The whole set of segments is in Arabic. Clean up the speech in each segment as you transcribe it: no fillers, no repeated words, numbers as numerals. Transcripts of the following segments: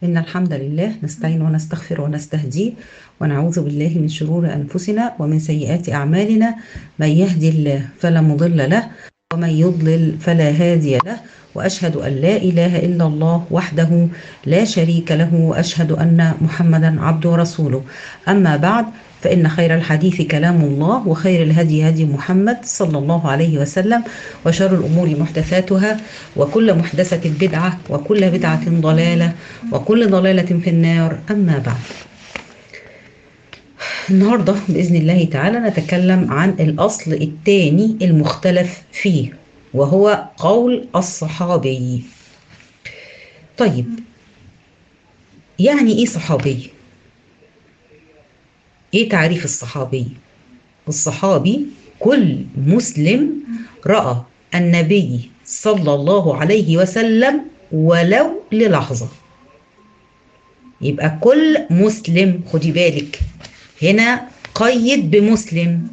إن الحمد لله نستعين ونستغفر ونستهديه ونعوذ بالله من شرور أنفسنا ومن سيئات أعمالنا. من يهدي الله فلا مضل له ومن يضلل فلا هادي له، وأشهد أن لا إله إلا الله وحده لا شريك له، وأشهد أن محمدا عبده ورسوله. أما بعد، فإن خير الحديث كلام الله، وخير الهدي هدي محمد صلى الله عليه وسلم، وشر الأمور محدثاتها، وكل محدثة بدعة، وكل بدعة ضلالة، وكل ضلالة في النار. أما بعد، النهاردة بإذن الله تعالى نتكلم عن الأصل الثاني المختلف فيه، وهو قول الصحابي. طيب، يعني إيه صحابي؟ إيه تعريف الصحابي؟ الصحابي كل مسلم رأى النبي صلى الله عليه وسلم ولو للحظة. يبقى كل مسلم، خدي بالك هنا قيد بمسلم،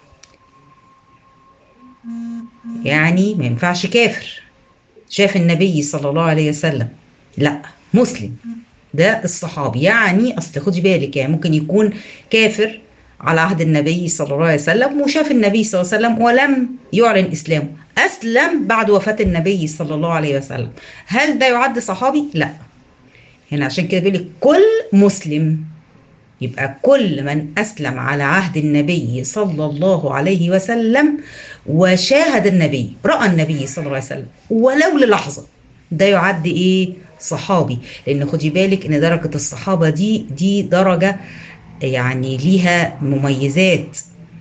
يعني ما ينفعش كافر شاف النبي صلى الله عليه وسلم، لا، مسلم ده الصحابي. يعني اصل خدي بالك، يعني ممكن يكون كافر على عهد النبي صلى الله عليه وسلم وشاف النبي صلى الله عليه وسلم ولم يعلن اسلامه، اسلم بعد وفاة النبي صلى الله عليه وسلم. هل ده يعد صحابي؟ لا. هنا عشان كده بيقول لك كل مسلم، يبقى كل من أسلم على عهد النبي صلى الله عليه وسلم وشاهد النبي، رأى النبي صلى الله عليه وسلم ولو للحظة، ده يعد إيه؟ صحابي. لأن خدي بالك إن درجة الصحابة دي درجة يعني ليها مميزات.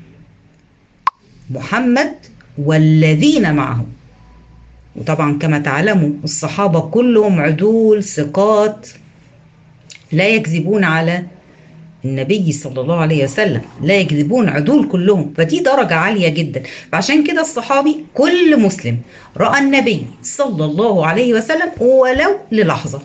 محمد والذين معه، وطبعا كما تعلموا الصحابة كلهم عدول ثقات لا يكذبون على النبي صلى الله عليه وسلم، لا يكذبون، عدول كلهم، فدي درجة عالية جدا. فعشان كده الصحابي كل مسلم رأى النبي صلى الله عليه وسلم ولو للحظة.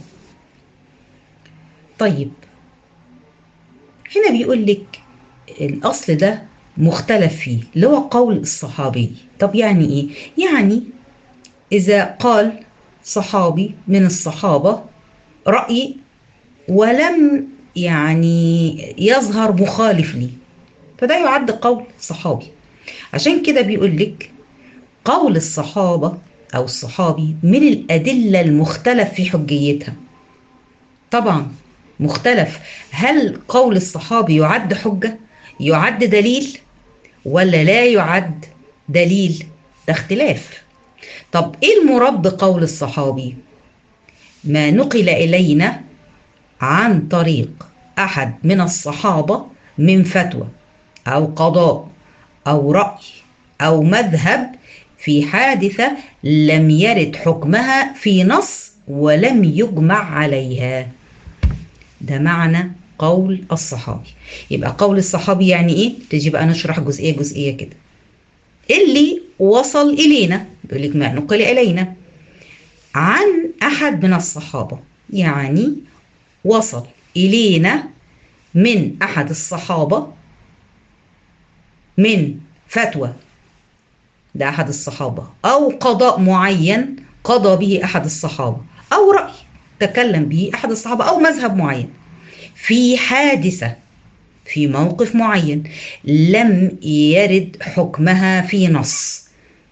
طيب، هنا بيقول لك الأصل ده مختلف فيه اللي هو قول الصحابي. طب يعني إيه؟ يعني إذا قال صحابي من الصحابة رأي ولم يعني يظهر مخالف لي، فده يعد قول صحابي. عشان كده بيقول لك قول الصحابة أو الصحابي من الأدلة المختلف في حجيتها. طبعا مختلف، هل قول الصحابي يعد حجة، يعد دليل، ولا لا يعد دليل؟ ده اختلاف. طب ايه المراد بقول الصحابي؟ ما نقل إلينا عن طريق أحد من الصحابة من فتوى أو قضاء أو رأي أو مذهب في حادثة لم يرد حكمها في نص ولم يجمع عليها، ده معنى قول الصحابي. يبقى قول الصحابي يعني ايه؟ تيجي بقى نشرح جزئية جزئية كده. اللي وصل إلينا، يقول لك ما نقل إلينا عن أحد من الصحابة، يعني وصل إلينا من أحد الصحابة من فتوى، ده أحد الصحابة، أو قضاء معين قضى به أحد الصحابة، أو رأي تكلم به أحد الصحابة، أو مذهب معين في حادثة في موقف معين لم يرد حكمها في نص.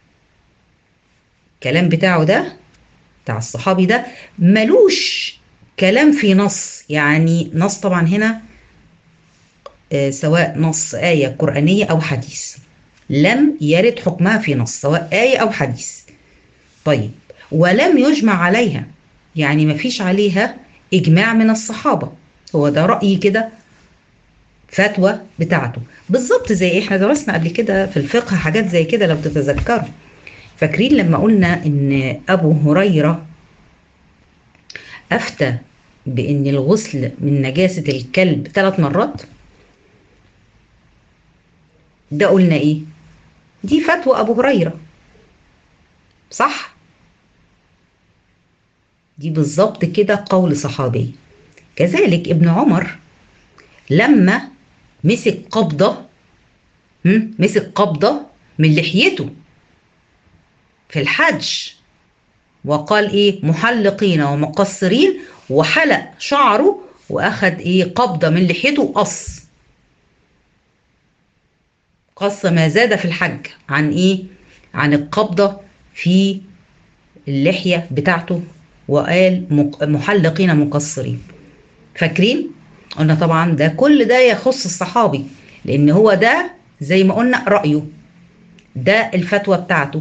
الكلام بتاعه ده بتاع الصحابي ده ملوش كلام في نص، يعني نص طبعا هنا سواء نص آية قرآنية أو حديث، لم يرد حكمها في نص سواء آية أو حديث. طيب، ولم يجمع عليها، يعني ما فيش عليها إجماع من الصحابة، هو ده رأيي كده، فتوى بتاعته. بالظبط زي احنا درسنا قبل كده في الفقه حاجات زي كده لو تتذكروا. فاكرين لما قلنا ان ابو هريرة افتى بان الغسل من نجاسة الكلب 3 مرات؟ ده قلنا ايه؟ دي فتوى ابو هريرة، صح؟ دي بالظبط كده قول صحابي. كذلك ابن عمر لما مسك قبضة، مسك قبضة من لحيته في الحج، وقال ايه؟ محلقين ومقصرين وحلق شعره واخد ايه قبضة من لحيته وقص ما زاد في الحج عن ايه؟ عن القبضة في اللحية بتاعته، وقال محلقين مقصرين. فاكرين؟ قلنا طبعا ده كل ده يخص الصحابي، لان هو ده زي ما قلنا رأيه، ده الفتوى بتاعته.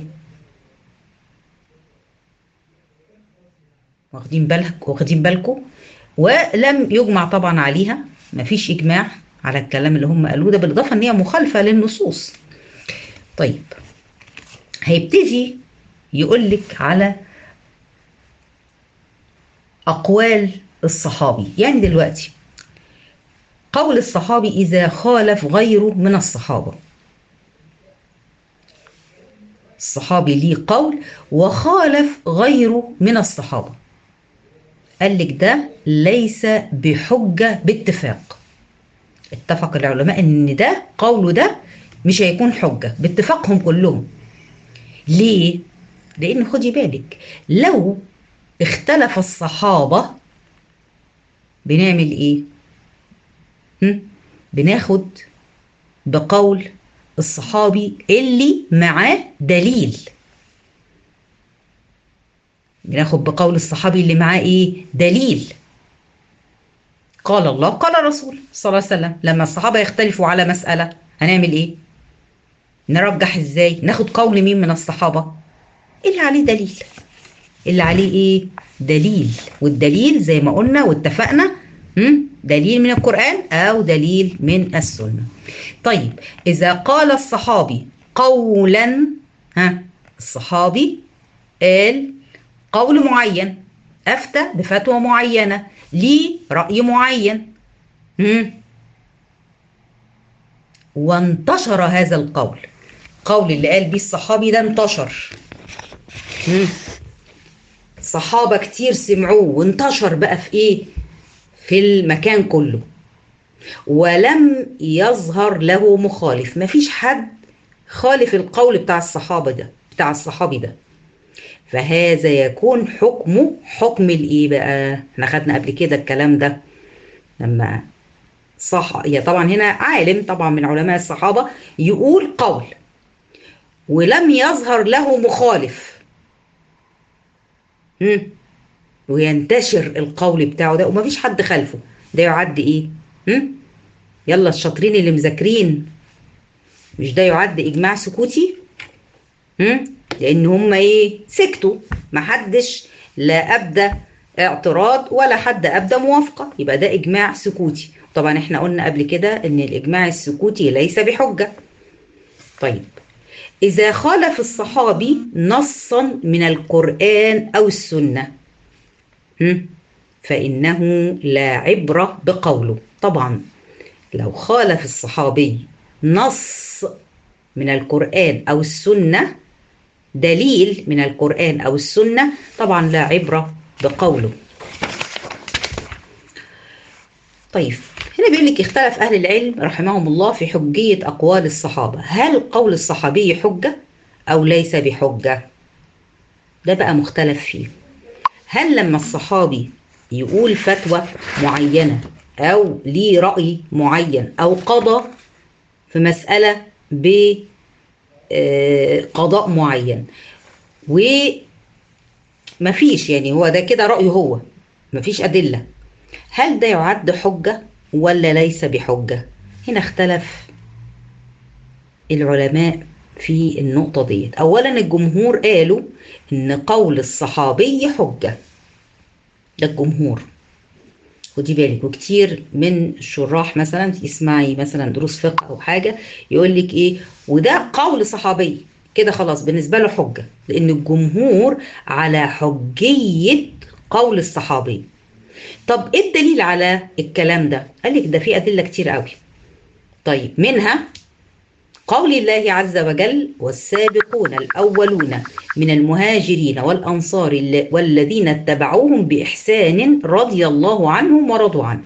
واخدين بالكم؟ ولم يجمع طبعا عليها، مفيش اجماع على الكلام اللي هم قالوه ده، بالاضافه ان هي مخالفه للنصوص. طيب هيبتدي يقول لك على اقوال الصحابي. يعني دلوقتي قول الصحابي اذا خالف غيره من الصحابه، الصحابي ليه قول وخالف غيره من الصحابه، قال لك ده ليس بحجه باتفاق. اتفق العلماء ان ده قوله ده مش هيكون حجه باتفاقهم كلهم. ليه؟ لان خدي بالك لو اختلف الصحابه بنعمل ايه؟ بناخد بقول الصحابي اللي معاه دليل. بناخد بقول الصحابي اللي معاه ايه؟ دليل. قال الله قال الرسول صلى الله عليه وسلم. لما الصحابه يختلفوا على مساله هنعمل ايه؟ نرجح ازاي؟ ناخد قول مين من الصحابه؟ اللي عليه دليل. اللي عليه ايه؟ دليل. والدليل زي ما قلنا واتفقنا دليل من القرآن او دليل من السنة. طيب اذا قال الصحابي قولا، الصحابي قال قول معين، افتى بفتوى معينة، ليه رأي معين، وانتشر هذا القول، قول اللي قال بيه الصحابي ده انتشر، صحابة كتير سمعوه وانتشر بقى في ايه؟ في المكان كله، ولم يظهر له مخالف، مفيش حد خالف القول بتاع الصحابة ده، بتاع الصحابي ده، فهذا يكون حكمه حكم الايه بقى؟ احنا خدنا قبل كده الكلام ده لما صح، يا طبعا هنا عالم طبعا من علماء الصحابة يقول قول ولم يظهر له مخالف، وينتشر القول بتاعه ده ومفيش حد خلفه، ده يعد ايه؟ يلا الشاطرين اللي مذاكرين، مش ده يعد اجماع سكوتي؟ لان هم ايه؟ سكتوا، محدش لا ابدى اعتراض ولا حد ابدى موافقه، يبقى ده اجماع سكوتي. طبعا احنا قلنا قبل كده ان الاجماع السكوتي ليس بحجه. طيب اذا خالف الصحابي نصا من القرآن او السنه فانه لا عبره بقوله. طبعا لو خالف الصحابي نص من القرآن أو السنة، دليل من القرآن أو السنة، طبعا لا عبرة بقوله. طيب هنا بيقول لك اختلف أهل العلم رحمهم الله في حجية أقوال الصحابة، هل قول الصحابي حجة أو ليس بحجة؟ ده بقى مختلف فيه. هل لما الصحابي يقول فتوى معينة أو ليه رأي معين أو قضى في مسألة بقضاء معين ومفيش، يعني هو ده كده رأيه هو، مفيش أدلة، هل ده يعد حجة ولا ليس بحجة؟ هنا اختلف العلماء في النقطة ديت. أولا الجمهور قالوا إن قول الصحابي حجة، ده الجمهور، خدي بالك. وكتير من الشراح مثلا تسمعي مثلا دروس فقه او حاجه يقول لك ايه؟ وده قول صحابي كده خلاص بالنسبه له حجه، لان الجمهور على حجيه قول الصحابي. طب ايه الدليل على الكلام ده؟ قال لك ده في ادله كتير قوي. طيب منها قول الله عز وجل والسابقون الأولون من المهاجرين والأنصار والذين اتبعوهم بإحسان رضي الله عنهم ورضوا عنه.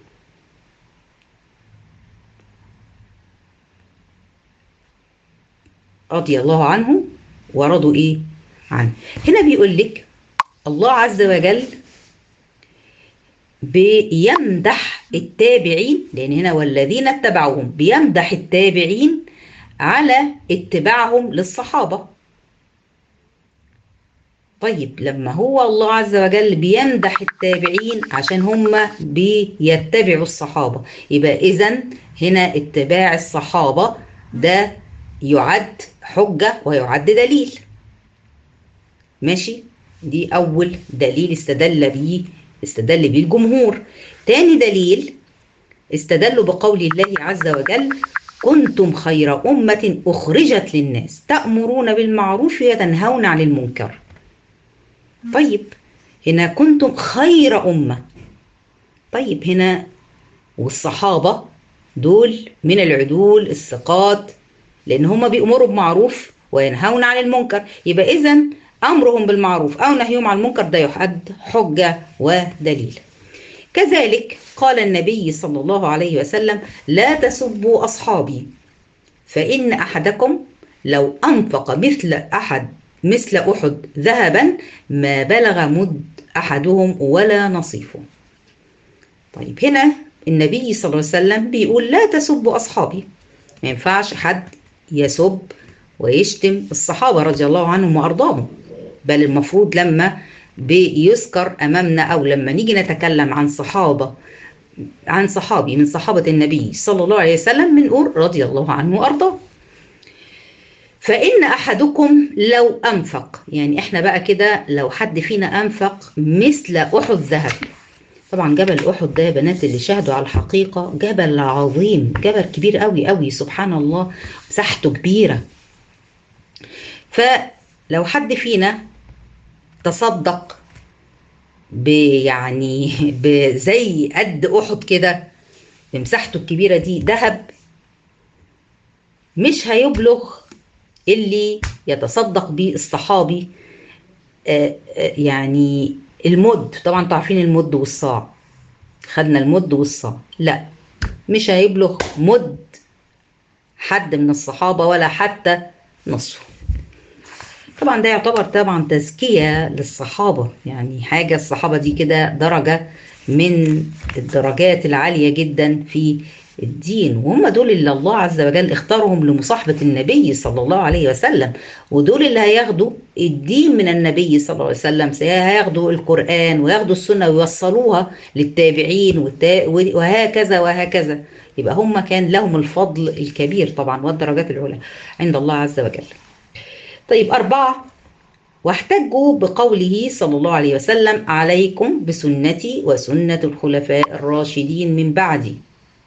رضي الله عنهم ورضوا إيه؟ عنه. هنا بيقول لك الله عز وجل بيمدح التابعين، لأن هنا والذين اتبعوهم بيمدح التابعين على اتباعهم للصحابة. طيب لما هو الله عز وجل بيمدح التابعين عشان هم بيتبعوا الصحابة، يبقى إذن هنا اتباع الصحابة ده يعد حجة ويعد دليل. ماشي؟ دي أول دليل استدل بيه الجمهور. تاني دليل استدلوا بقول الله عز وجل: كنتم خير أمة أخرجت للناس تأمرون بالمعروف وتنهون عن المنكر. طيب هنا كنتم خير أمة، طيب هنا والصحابة دول من العدول الثقات، لأن هم بيأمروا بمعروف وينهون عن المنكر، يبقى إذن أمرهم بالمعروف أو نهيهم عن المنكر ده يحد حجة ودليل. كذلك قال النبي صلى الله عليه وسلم: لا تسبوا أصحابي فإن أحدكم لو أنفق مثل أحد ذهبا ما بلغ مد أحدهم ولا نصيفه. طيب هنا النبي صلى الله عليه وسلم بيقول لا تسبوا أصحابي، ما ينفعش حد يسب ويشتم الصحابة رضي الله عنهم وأرضاهم، بل المفروض لما بيذكر أمامنا أو لما نيجي نتكلم عن صحابي من صحابة النبي صلى الله عليه وسلم بنقول رضي الله عنه وأرضاه. فإن أحدكم لو أنفق، يعني إحنا بقى كده لو حد فينا أنفق مثل أحد ذهب. طبعا جبل أحد ده يا بنات اللي شاهدوا على الحقيقة جبل عظيم، جبل كبير قوي قوي سبحان الله، مساحته كبيرة. فلو حد فينا تصدق يعني زي قد أحد كده بمساحته الكبيرة دي ذهب، مش هيبلغ اللي يتصدق بيه الصحابي يعني المد. طبعا تعرفين المد والصاع، خدنا المد والصاع، لا مش هيبلغ مد حد من الصحابة ولا حتى نصفه. طبعا ده يعتبر طبعا تزكية للصحابة، يعني حاجة الصحابة دي كده درجة من الدرجات العالية جدا في الدين، وهم دول اللي الله عز وجل اختارهم لمصاحبة النبي صلى الله عليه وسلم، ودول اللي هياخدوا الدين من النبي صلى الله عليه وسلم، هياخدوا القرآن وياخدوا السنة ويوصلوها للتابعين وهكذا وهكذا. يبقى هم كان لهم الفضل الكبير طبعا والدرجات العلى عند الله عز وجل. طيب 4: واحتجوا بقوله صلى الله عليه وسلم: عليكم بسنتي وسنة الخلفاء الراشدين من بعدي.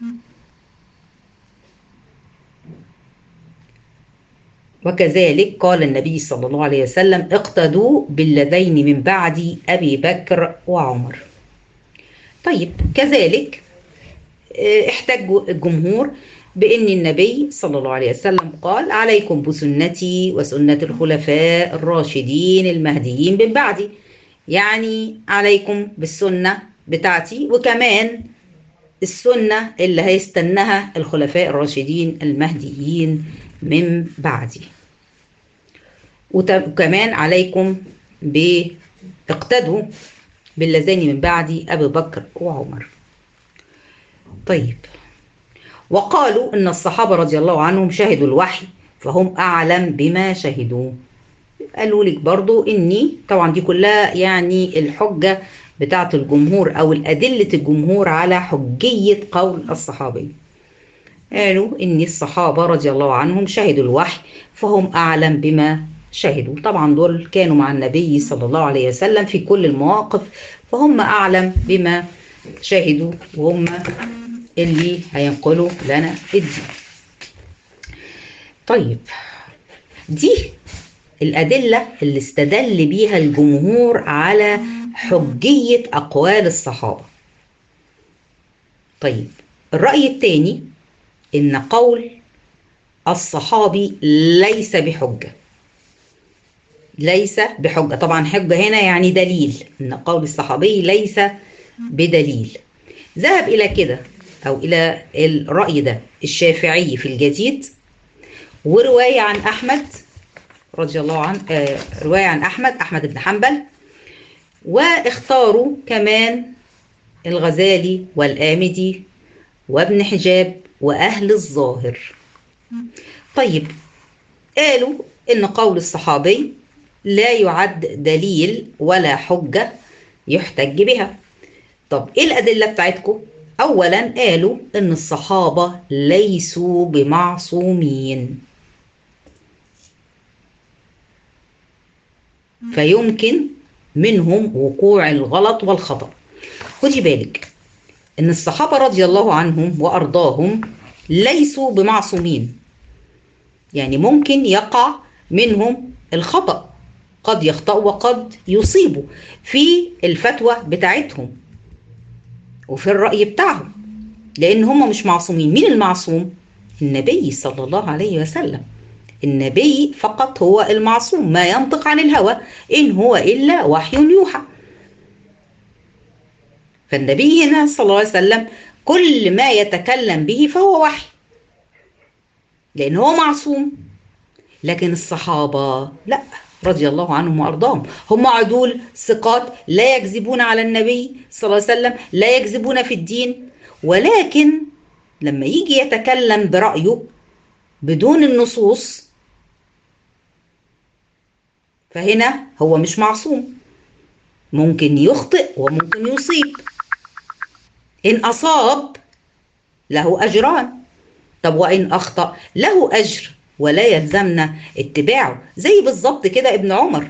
وكذلك قال النبي صلى الله عليه وسلم: اقتدوا بالذين من بعدي أبي بكر وعمر. طيب كذلك احتجوا الجمهور بأن النبي صلى الله عليه وسلم قال: عليكم بسنتي وسنة الخلفاء الراشدين المهديين من بعدي، يعني عليكم بالسنة بتاعتي وكمان السنة اللي هيستنها الخلفاء الراشدين المهديين من بعدي، وكمان عليكم اقتدوا باللذين من بعدي أبي بكر وعمر. طيب وقالوا إن الصحابة رضي الله عنهم شهدوا الوحي فهم أعلم بما شهدوا. قالوا لك برضو إني طبعا دي كلها يعني الحجة بتاعت الجمهور أو الأدلة الجمهور على حجية قول الصحابي. قالوا إن الصحابة رضي الله عنهم شهدوا الوحي فهم أعلم بما شهدوا، طبعا دول كانوا مع النبي صلى الله عليه وسلم في كل المواقف، فهم أعلم بما شهدوا وهم اللي هينقلوا لنا الدين. طيب دي الأدلة اللي استدل بيها الجمهور على حجية أقوال الصحابة. طيب الرأي الثاني إن قول الصحابي ليس بحجة، ليس بحجة. طبعا حجة هنا يعني دليل، إن قول الصحابي ليس بدليل. ذهب إلى كده أو إلى الرأي ده الشافعي في الجديد، ورواية عن أحمد رضي الله عنه، رواية عن أحمد بن حنبل، واختاروا كمان الغزالي والآمدي وابن حجاب وأهل الظاهر. طيب، قالوا إن قول الصحابي لا يعد دليل ولا حجة يحتج بها. طب إيه الأدلة بتاعتكم؟ أولا قالوا إن الصحابة ليسوا بمعصومين، فيمكن منهم وقوع الغلط والخطأ. خدي بالك إن الصحابة رضي الله عنهم وأرضاهم ليسوا بمعصومين، يعني ممكن يقع منهم الخطأ، قد يخطئوا وقد يصيبوا في الفتوى بتاعتهم وفي الرأي بتاعهم، لأن هم مش معصومين. مين المعصوم؟ النبي صلى الله عليه وسلم. النبي فقط هو المعصوم، ما ينطق عن الهوى إن هو إلا وحي يوحى. فالنبي هنا صلى الله عليه وسلم كل ما يتكلم به فهو وحي، لأن هو معصوم. لكن الصحابة لا، رضي الله عنهم وأرضاهم، هم عدول ثقات لا يكذبون على النبي صلى الله عليه وسلم، لا يكذبون في الدين، ولكن لما يجي يتكلم برأيه بدون النصوص فهنا هو مش معصوم، ممكن يخطئ وممكن يصيب. إن أصاب له أجران، طب وإن أخطأ له أجر ولا يلزمنا اتباعه. زي بالظبط كده ابن عمر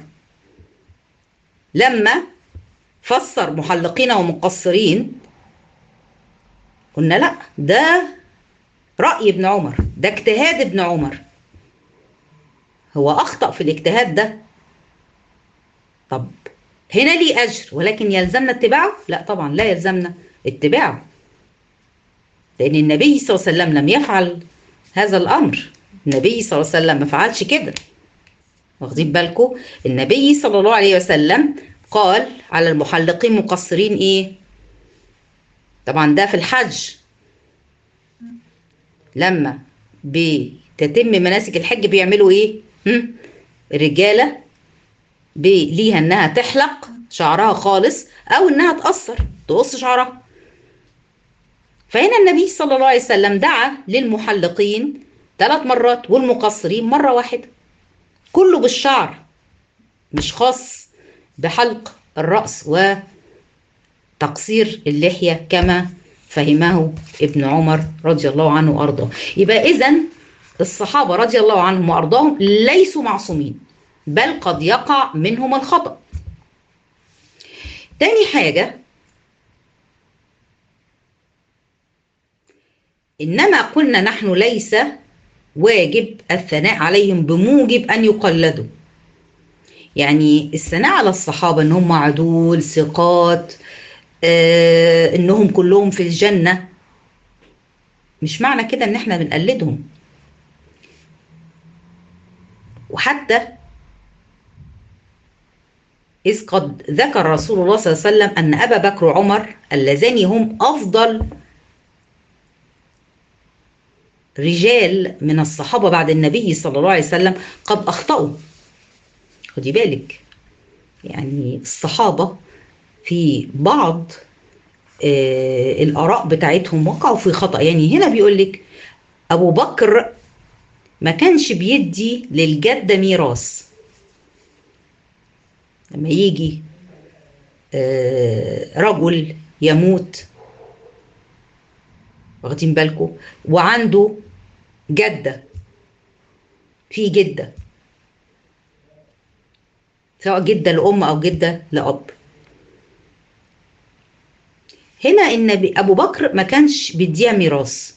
لما فسر محلقين ومقصرين، قلنا لا، ده رأي ابن عمر، ده اجتهاد ابن عمر، هو أخطأ في الاجتهاد ده. طب هنا ليه أجر ولكن يلزمنا اتباعه؟ لا طبعا لا يلزمنا اتباعه، لأن النبي صلى الله عليه وسلم لم يفعل هذا الأمر. النبي صلى الله عليه وسلم ما فعلش كده، واخدين بالكم؟ النبي صلى الله عليه وسلم قال على المحلقين مقصرين ايه؟ طبعا ده في الحج، لما بتتم مناسك الحج بيعملوا ايه؟ الرجاله ليها انها تحلق شعرها خالص او انها تقص شعرها. فهنا النبي صلى الله عليه وسلم دعا للمحلقين 3 مرات والمقصرين مرة واحدة، كله بالشعر، مش خاص بحلق الرأس وتقصير اللحية كما فهمه ابن عمر رضي الله عنه وأرضاه. يبقى إذن الصحابة رضي الله عنهم وأرضاهم ليسوا معصومين، بل قد يقع منهم الخطأ. تاني حاجة، إنما قلنا نحن ليس واجب الثناء عليهم بموجب أن يقلدوا. يعني الثناء على الصحابة إن هم عدول ثقات، إنهم كلهم في الجنة، مش معنى كده إن إحنا بنقلدهم. وحتى إذ قد ذكر رسول الله صلى الله عليه وسلم أن أبا بكر وعمر اللذان هم أفضل رجال من الصحابة بعد النبي صلى الله عليه وسلم قد أخطأوا. خدي بالك، يعني الصحابة في بعض الآراء بتاعتهم وقعوا في خطأ. يعني هنا بيقول لك أبو بكر ما كانش بيدي للجدة ميراث. لما يجي رجل يموت، واخدين بالكم، وعنده جدة، في جدة سواء جدة لأم أو جدة لأب، هنا النبي أبو بكر ما كانش بيديها ميراث،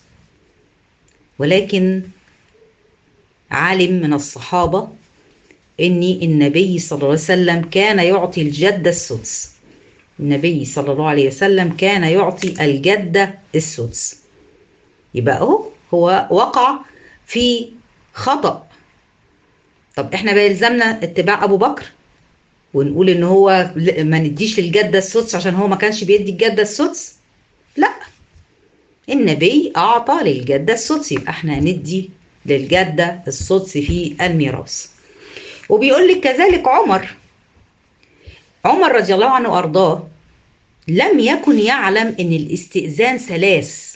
ولكن علم من الصحابة إن النبي صلى الله عليه وسلم كان يعطي الجدة السدس. النبي صلى الله عليه وسلم كان يعطي الجدة السدس. يبقى هو وقع في خطأ. طب احنا بيلزمنا اتباع أبو بكر ونقول إن هو ما نديش للجدة السدس عشان هو ما كانش بيدي الجدة السدس؟ لا، النبي أعطى للجدة السدس، يبقى احنا ندي للجدة السدس في الميراث. وبيقول لك كذلك عمر رضي الله عنه وأرضاه لم يكن يعلم ان الاستئذان ثلاث،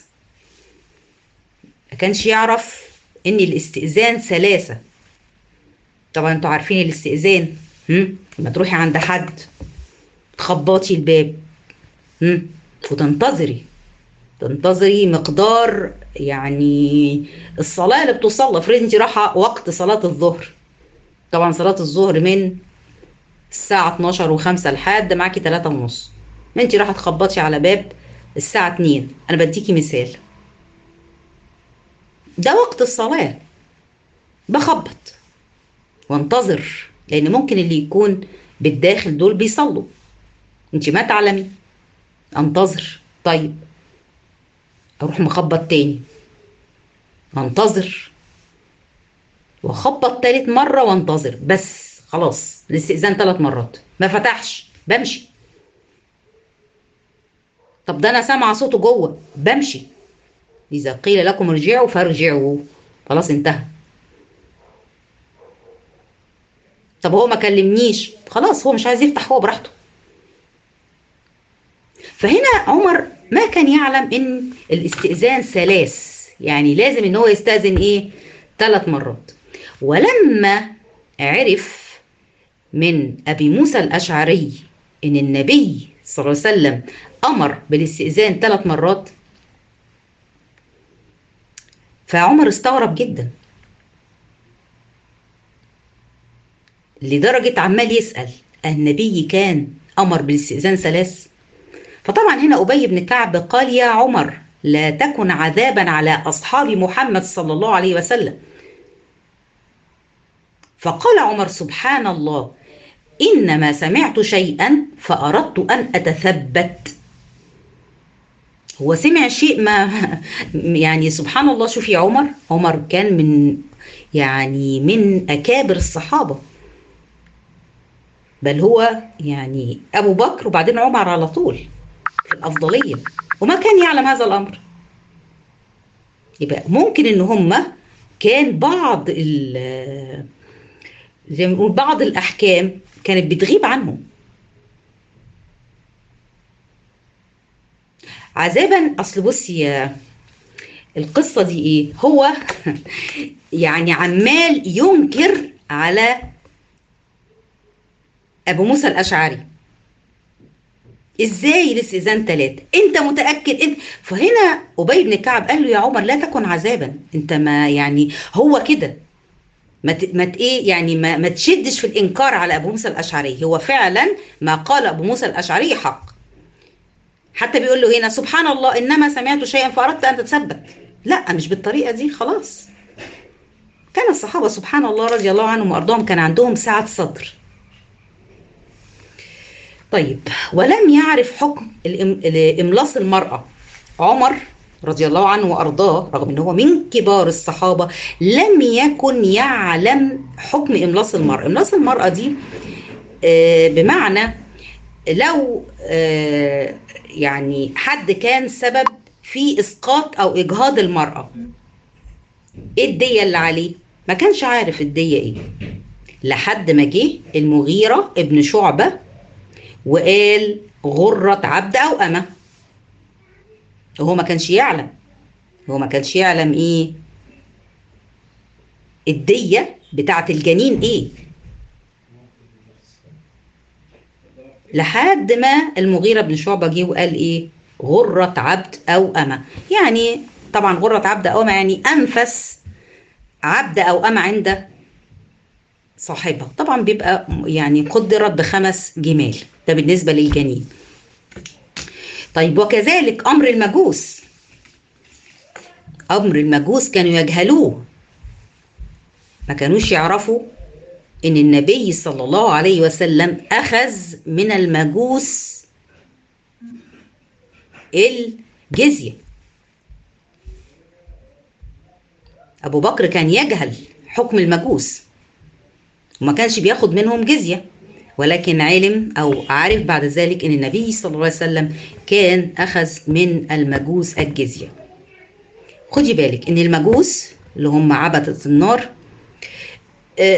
ما كانش يعرف ان الاستئذان ثلاثة. طبعا انتوا عارفين الاستئذان، لما تروحي عند حد تخبطي الباب وتنتظري مقدار يعني الصلاة اللي بتصلى. افرضي انت رايحة وقت صلاة الظهر، طبعا صلاة الظهر من الساعة 12 و5 لحد معاكي 3 ونص، انت رايحة تخبطي على باب الساعة 2. انا بديكي مثال، ده وقت الصلاة، بخبط وانتظر، لان ممكن اللي يكون بالداخل دول بيصلوا، انت ما تعلمي. انتظر، طيب اروح مخبط تاني، انتظر واخبط تالت مرة وانتظر، بس خلاص الاستئذان 3 مرات ما فتحش، بمشي. طب ده انا سامعة صوته جوه، بمشي. اذا قيل لكم ارجعوا فارجعوا، خلاص انتهى. طب هو ما كلمنيش، خلاص هو مش عايز يفتح، هو براحته. فهنا عمر ما كان يعلم ان الاستئذان ثلاث، يعني لازم ان هو يستأذن ايه 3 مرات. ولما عرف من ابي موسى الاشعري ان النبي صلى الله عليه وسلم امر بالاستئذان 3 مرات، فعمر استغرب جدا، لدرجة عمال يسأل النبي كان امر بالاستئذان 3؟ فطبعا هنا أبي بن كعب قال يا عمر لا تكن عذابا على أصحاب محمد صلى الله عليه وسلم. فقال عمر سبحان الله، إنما سمعت شيئا فأردت أن أتثبت. هو سمع شيء ما يعني سبحان الله. شوفي عمر كان من أكابر الصحابة، بل هو يعني أبو بكر وبعدين عمر على طول في الأفضلية، وما كان يعلم هذا الأمر. يبقى ممكن ان هم كان زي ما نقول بعض الاحكام كانت بتغيب عنهم. عذابا، اصل بصي القصه دي ايه، هو يعني عمال ينكر على ابو موسى الاشعري، ازاي الاستئذان 3؟ انت متاكد انت؟ فهنا ابي بن كعب قال له يا عمر لا تكن عذابا، انت ما يعني هو كده ايه يعني ما تشدش في الانكار على ابو موسى الاشعري. هو فعلا ما قال ابو موسى الاشعري حق، حتى بيقول له هنا سبحان الله انما سمعت شيئا فاردت ان تتثبت. لا مش بالطريقه دي، خلاص. كان الصحابه سبحان الله رضي الله عنهم وارضاهم كان عندهم سعه صدر. طيب، ولم يعرف حكم املاص المراه. عمر رضي الله عنه وارضاه رغم ان هو من كبار الصحابه لم يكن يعلم حكم املاص المراه. املاص المراه دي بمعنى لو يعني حد كان سبب في اسقاط او اجهاض المراه، ايه الديه اللي عليه؟ ما كانش عارف الديه ايه لحد ما جه المغيره ابن شعبه وقال غره عبد او امه. وهو ما كانش يعلم، ايه الديه بتاعت الجنين ايه، لحد ما المغيرة بن شعبة جه وقال ايه غرة عبد او امة. يعني طبعا غرة عبد او امة يعني انفس عبد او امة عند صاحبها، طبعا بيبقى يعني قدرت ب5 جمال، ده بالنسبة للجنين. طيب وكذلك امر المجوس، كانوا يجهلوه، ما كانوش يعرفوا ان النبي صلى الله عليه وسلم اخذ من المجوس الجزية. ابو بكر كان يجهل حكم المجوس وما كانش بياخد منهم جزية، ولكن علم او عارف بعد ذلك ان النبي صلى الله عليه وسلم كان اخذ من المجوس الجزية. خدي بالك ان المجوس اللي هم عبدة النار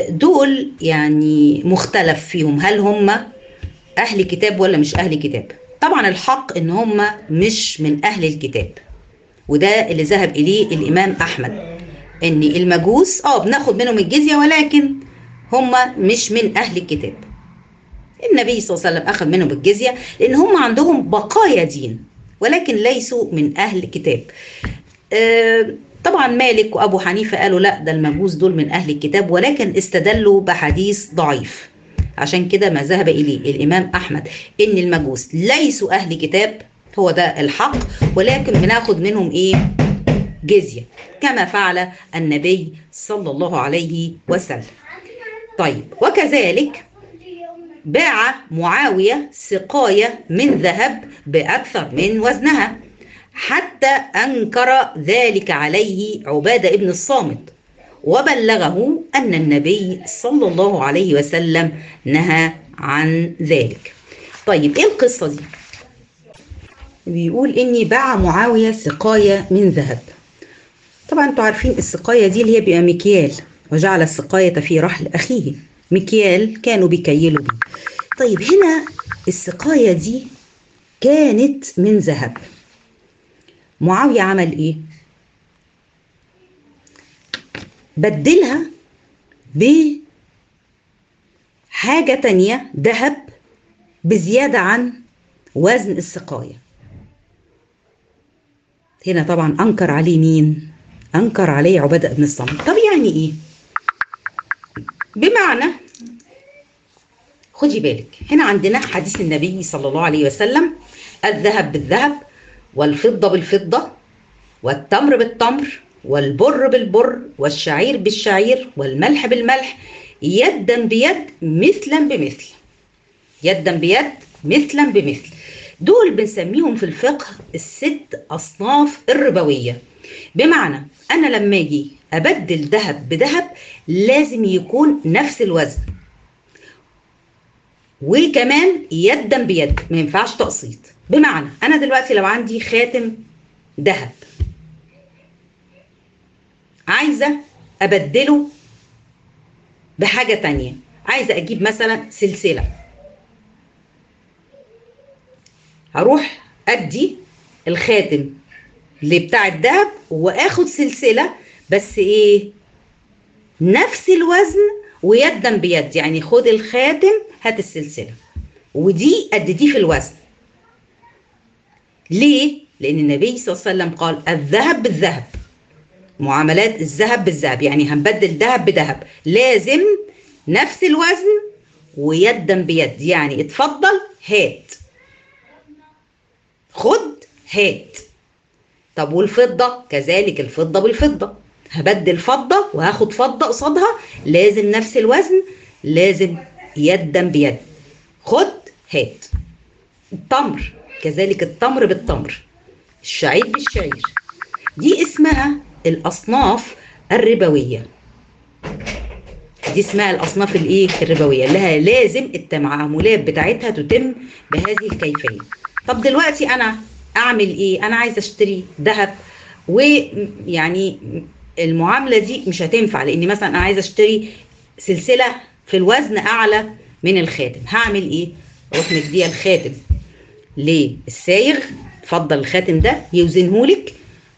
دول يعني مختلف فيهم، هل هم اهل كتاب ولا مش اهل كتاب؟ طبعا الحق ان هم مش من اهل الكتاب، وده اللي ذهب اليه الامام احمد، ان المجوس بناخد منهم الجزيه ولكن هم مش من اهل الكتاب. النبي صلى الله عليه وسلم اخذ منهم الجزيه لان هم عندهم بقايا دين ولكن ليسوا من اهل الكتاب. طبعا مالك وابو حنيفه قالوا لا، ده المجوس دول من اهل الكتاب، ولكن استدلوا بحديث ضعيف. عشان كده ما ذهب اليه الامام احمد ان المجوس ليسوا اهل كتاب، هو ده الحق، ولكن بناخد منهم ايه؟ جزيه، كما فعل النبي صلى الله عليه وسلم. طيب، وكذلك باع معاويه سقايه من ذهب باكثر من وزنها، حتى أنكر ذلك عليه عبادة ابن الصامت، وبلغه أن النبي صلى الله عليه وسلم نهى عن ذلك. طيب، إيه القصة دي؟ بيقول إني باع معاوية سقاية من ذهب. طبعا أنتوا عارفين السقاية دي اللي هي بيبقى مكيال، وجعل السقاية في رحل أخيه، مكيال كانوا بيكيلوا بيه. طيب، هنا السقاية دي كانت من ذهب. معاوية عمل ايه؟ بدلها بحاجة تانية، ذهب بزيادة عن وزن السقاية. هنا طبعا أنكر عليه مين؟ أنكر عليه عبادة بن الصامت. طب يعني ايه؟ بمعنى، خدي بالك، هنا عندنا حديث النبي صلى الله عليه وسلم: الذهب بالذهب، والفضة بالفضة، والتمر بالتمر، والبر بالبر، والشعير بالشعير، والملح بالملح، يدا بيد مثلا بمثل. يدا بيد مثلا بمثل. دول بنسميهم في الفقه الست أصناف الربوية. بمعنى أنا لما أجي أبدل ذهب بذهب لازم يكون نفس الوزن، وكمان يدا بيد، ما ينفعش تقسيط. بمعنى أنا دلوقتي لو عندي خاتم ذهب عايزة أبدله بحاجة تانية، عايزة أجيب مثلا سلسلة، هروح أدي الخاتم اللي بتاع الدهب وآخد سلسلة، بس إيه؟ نفس الوزن ويدا بيد، يعني خد الخاتم هات السلسلة، ودي قد دي في الوزن. ليه؟ لأن النبي صلى الله عليه وسلم قال: الذهب بالذهب، معاملات الذهب بالذهب، يعني هنبدل ذهب بذهب لازم نفس الوزن ويدا بيد، يعني اتفضل هات، خد هات. طب والفضة كذلك، الفضة بالفضة، هبدل فضة وهاخد فضة قصادها، لازم نفس الوزن، لازم يدا بيد، خد هات. التمر كذلك، التمر بالتمر، الشعير بالشعير. دي اسمها الأصناف الربوية. دي اسمها الأصناف الإيه؟ الربوية، لها لازم التعاملات بتاعتها تتم بهذه الكيفية. طب دلوقتي أنا أعمل إيه؟ أنا عايزة أشتري ذهب، ويعني المعاملة دي مش هتنفع، لأن مثلا أنا عايزة أشتري سلسلة في الوزن أعلى من الخاتم. هعمل إيه؟ أروح مدية الخاتم للسايغ، اتفضل الخاتم ده يوزنهولك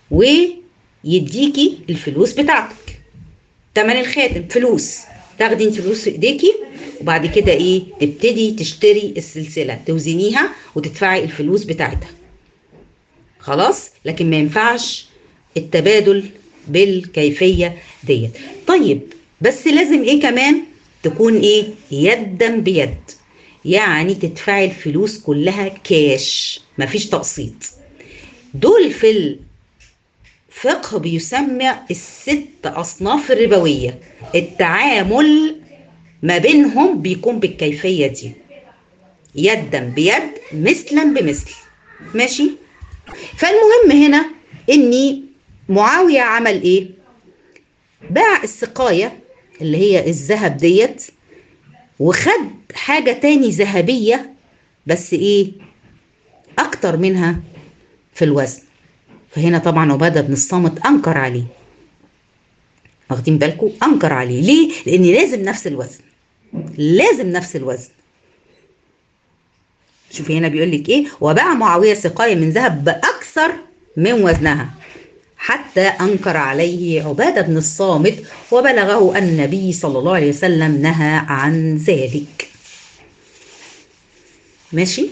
ويديكي الفلوس بتاعتك، تمن الخاتم فلوس، تاخدي انت فلوس في ايديكي، وبعد كده ايه؟ تبتدي تشتري السلسله، توزنيها وتدفعي الفلوس بتاعتها. خلاص؟ لكن ما ينفعش التبادل بالكيفيه ديت. طيب، بس لازم ايه كمان؟ تكون ايه؟ يدا بيد، يعني تدفعي الفلوس كلها كاش، مفيش تقسيط. دول في الفقه بيسمى الست أصناف الربوية، التعامل ما بينهم بيكون بالكيفية دي، يدا بيد مثلا بمثل. ماشي؟ فالمهم هنا إني معاوية عمل إيه؟ باع السقاية اللي هي الذهب ديت، وخد حاجة تاني ذهبية بس إيه؟ أكتر منها في الوزن. فهنا طبعا عبادة بن الصامت أنكر عليه. واخدين بالكم؟ أنكر عليه. ليه؟ لأن لازم نفس الوزن، لازم نفس الوزن. شوفي هنا بيقول لك ايه، وباع معاوية سقاية من ذهب بأكثر من وزنها حتى أنكر عليه عبادة بن الصامت وبلغه أن النبي صلى الله عليه وسلم نهى عن ذلك. ماشي.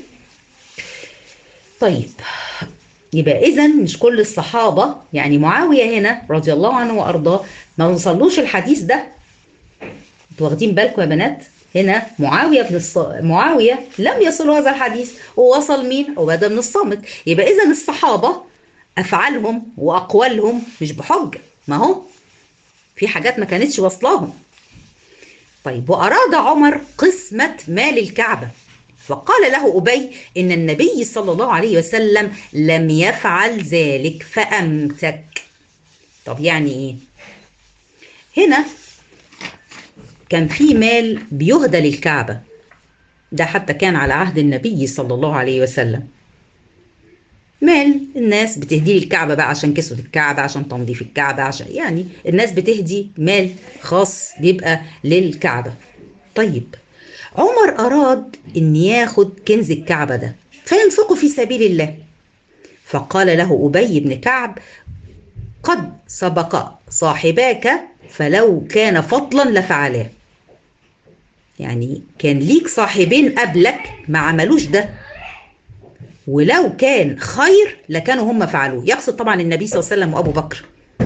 طيب يبقى إذا مش كل الصحابة، يعني معاوية هنا رضي الله عنه وأرضاه ما وصلوش الحديث ده. انتوا واخدين بالكم يا بنات؟ هنا معاوية لم يصل هذا الحديث، ووصل مين؟ عبادة بن الصامت. يبقى إذا الصحابة أفعالهم وأقوالهم مش بحجة، ما هو في حاجات ما كانتش واصلاهم. طيب وأراد عمر قسمة مال الكعبة، فقال له أبي إن النبي صلى الله عليه وسلم لم يفعل ذلك فأمسك. طب يعني إيه؟ هنا كان في مال بيهدى للكعبة، ده حتى كان على عهد النبي صلى الله عليه وسلم. مال الناس بتهدي الكعبة بقى عشان كسوة الكعبة، عشان تنظيف الكعبة، عشان يعني الناس بتهدي مال خاص بيبقى للكعبة. طيب عمر أراد إن ياخد كنز الكعبة ده فينفقه في سبيل الله، فقال له أبي بن كعب قد سبق صاحباك فلو كان فضلا لفعلاه. يعني كان ليك صاحبين قبلك ما عملوش ده، ولو كان خير لكانوا هم فعلوه. يقصد طبعا النبي صلى الله عليه وسلم وأبو بكر.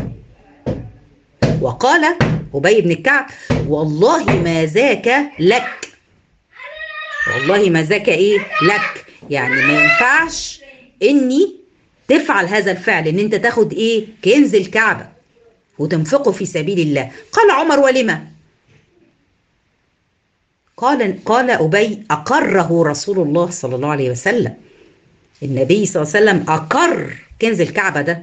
وقال أبي بن كعب والله ما ذاك لك، والله ما ذاك ايه لك، يعني ما ينفعش اني تفعل هذا الفعل، ان انت تاخد ايه كنز الكعبة وتنفقه في سبيل الله. قال عمر ولما؟ قال أبي أقره رسول الله صلى الله عليه وسلم، النبي صلى الله عليه وسلم أقر كنز الكعبة ده.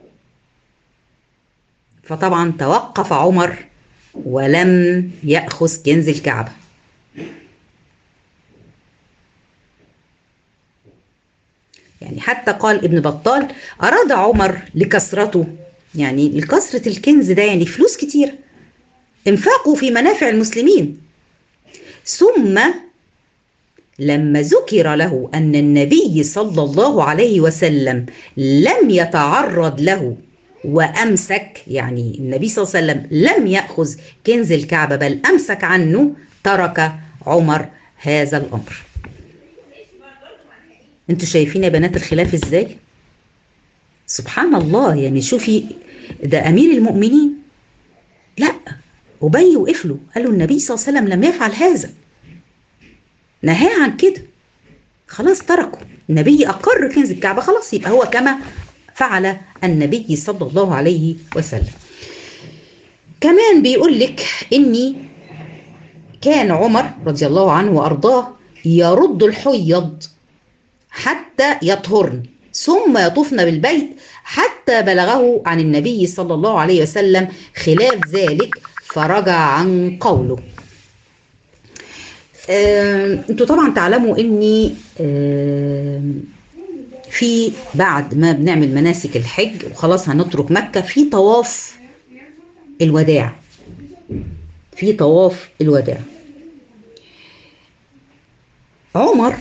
فطبعا توقف عمر ولم يأخذ كنز الكعبة. يعني حتى قال ابن بطال أراد عمر لكثرته، يعني لكثرة الكنز ده، يعني فلوس كتير انفاقوا في منافع المسلمين. ثم لما ذكر له أن النبي صلى الله عليه وسلم لم يتعرض له وأمسك، يعني النبي صلى الله عليه وسلم لم يأخذ كنز الكعبة بل أمسك عنه، ترك عمر هذا الأمر. انتوا شايفين يا بنات الخلاف ازاي؟ سبحان الله. يعني شوفي ده أمير المؤمنين، لا أبي وقف له قال له النبي صلى الله عليه وسلم لم يفعل هذا، نهاه عن كده، خلاص تركه. النبي أقر كنز الكعبة، خلاص يبقى هو كما فعل النبي صلى الله عليه وسلم. كمان بيقول لك إني كان عمر رضي الله عنه وأرضاه يرد الحيض حتى يطهرن ثم يطوفن بالبيت حتى بلغه عن النبي صلى الله عليه وسلم خلاف ذلك فرجع عن قوله. انتوا طبعا تعلموا اني في بعد ما بنعمل مناسك الحج وخلاص هنترك مكة، في طواف الوداع، في طواف الوداع. عمر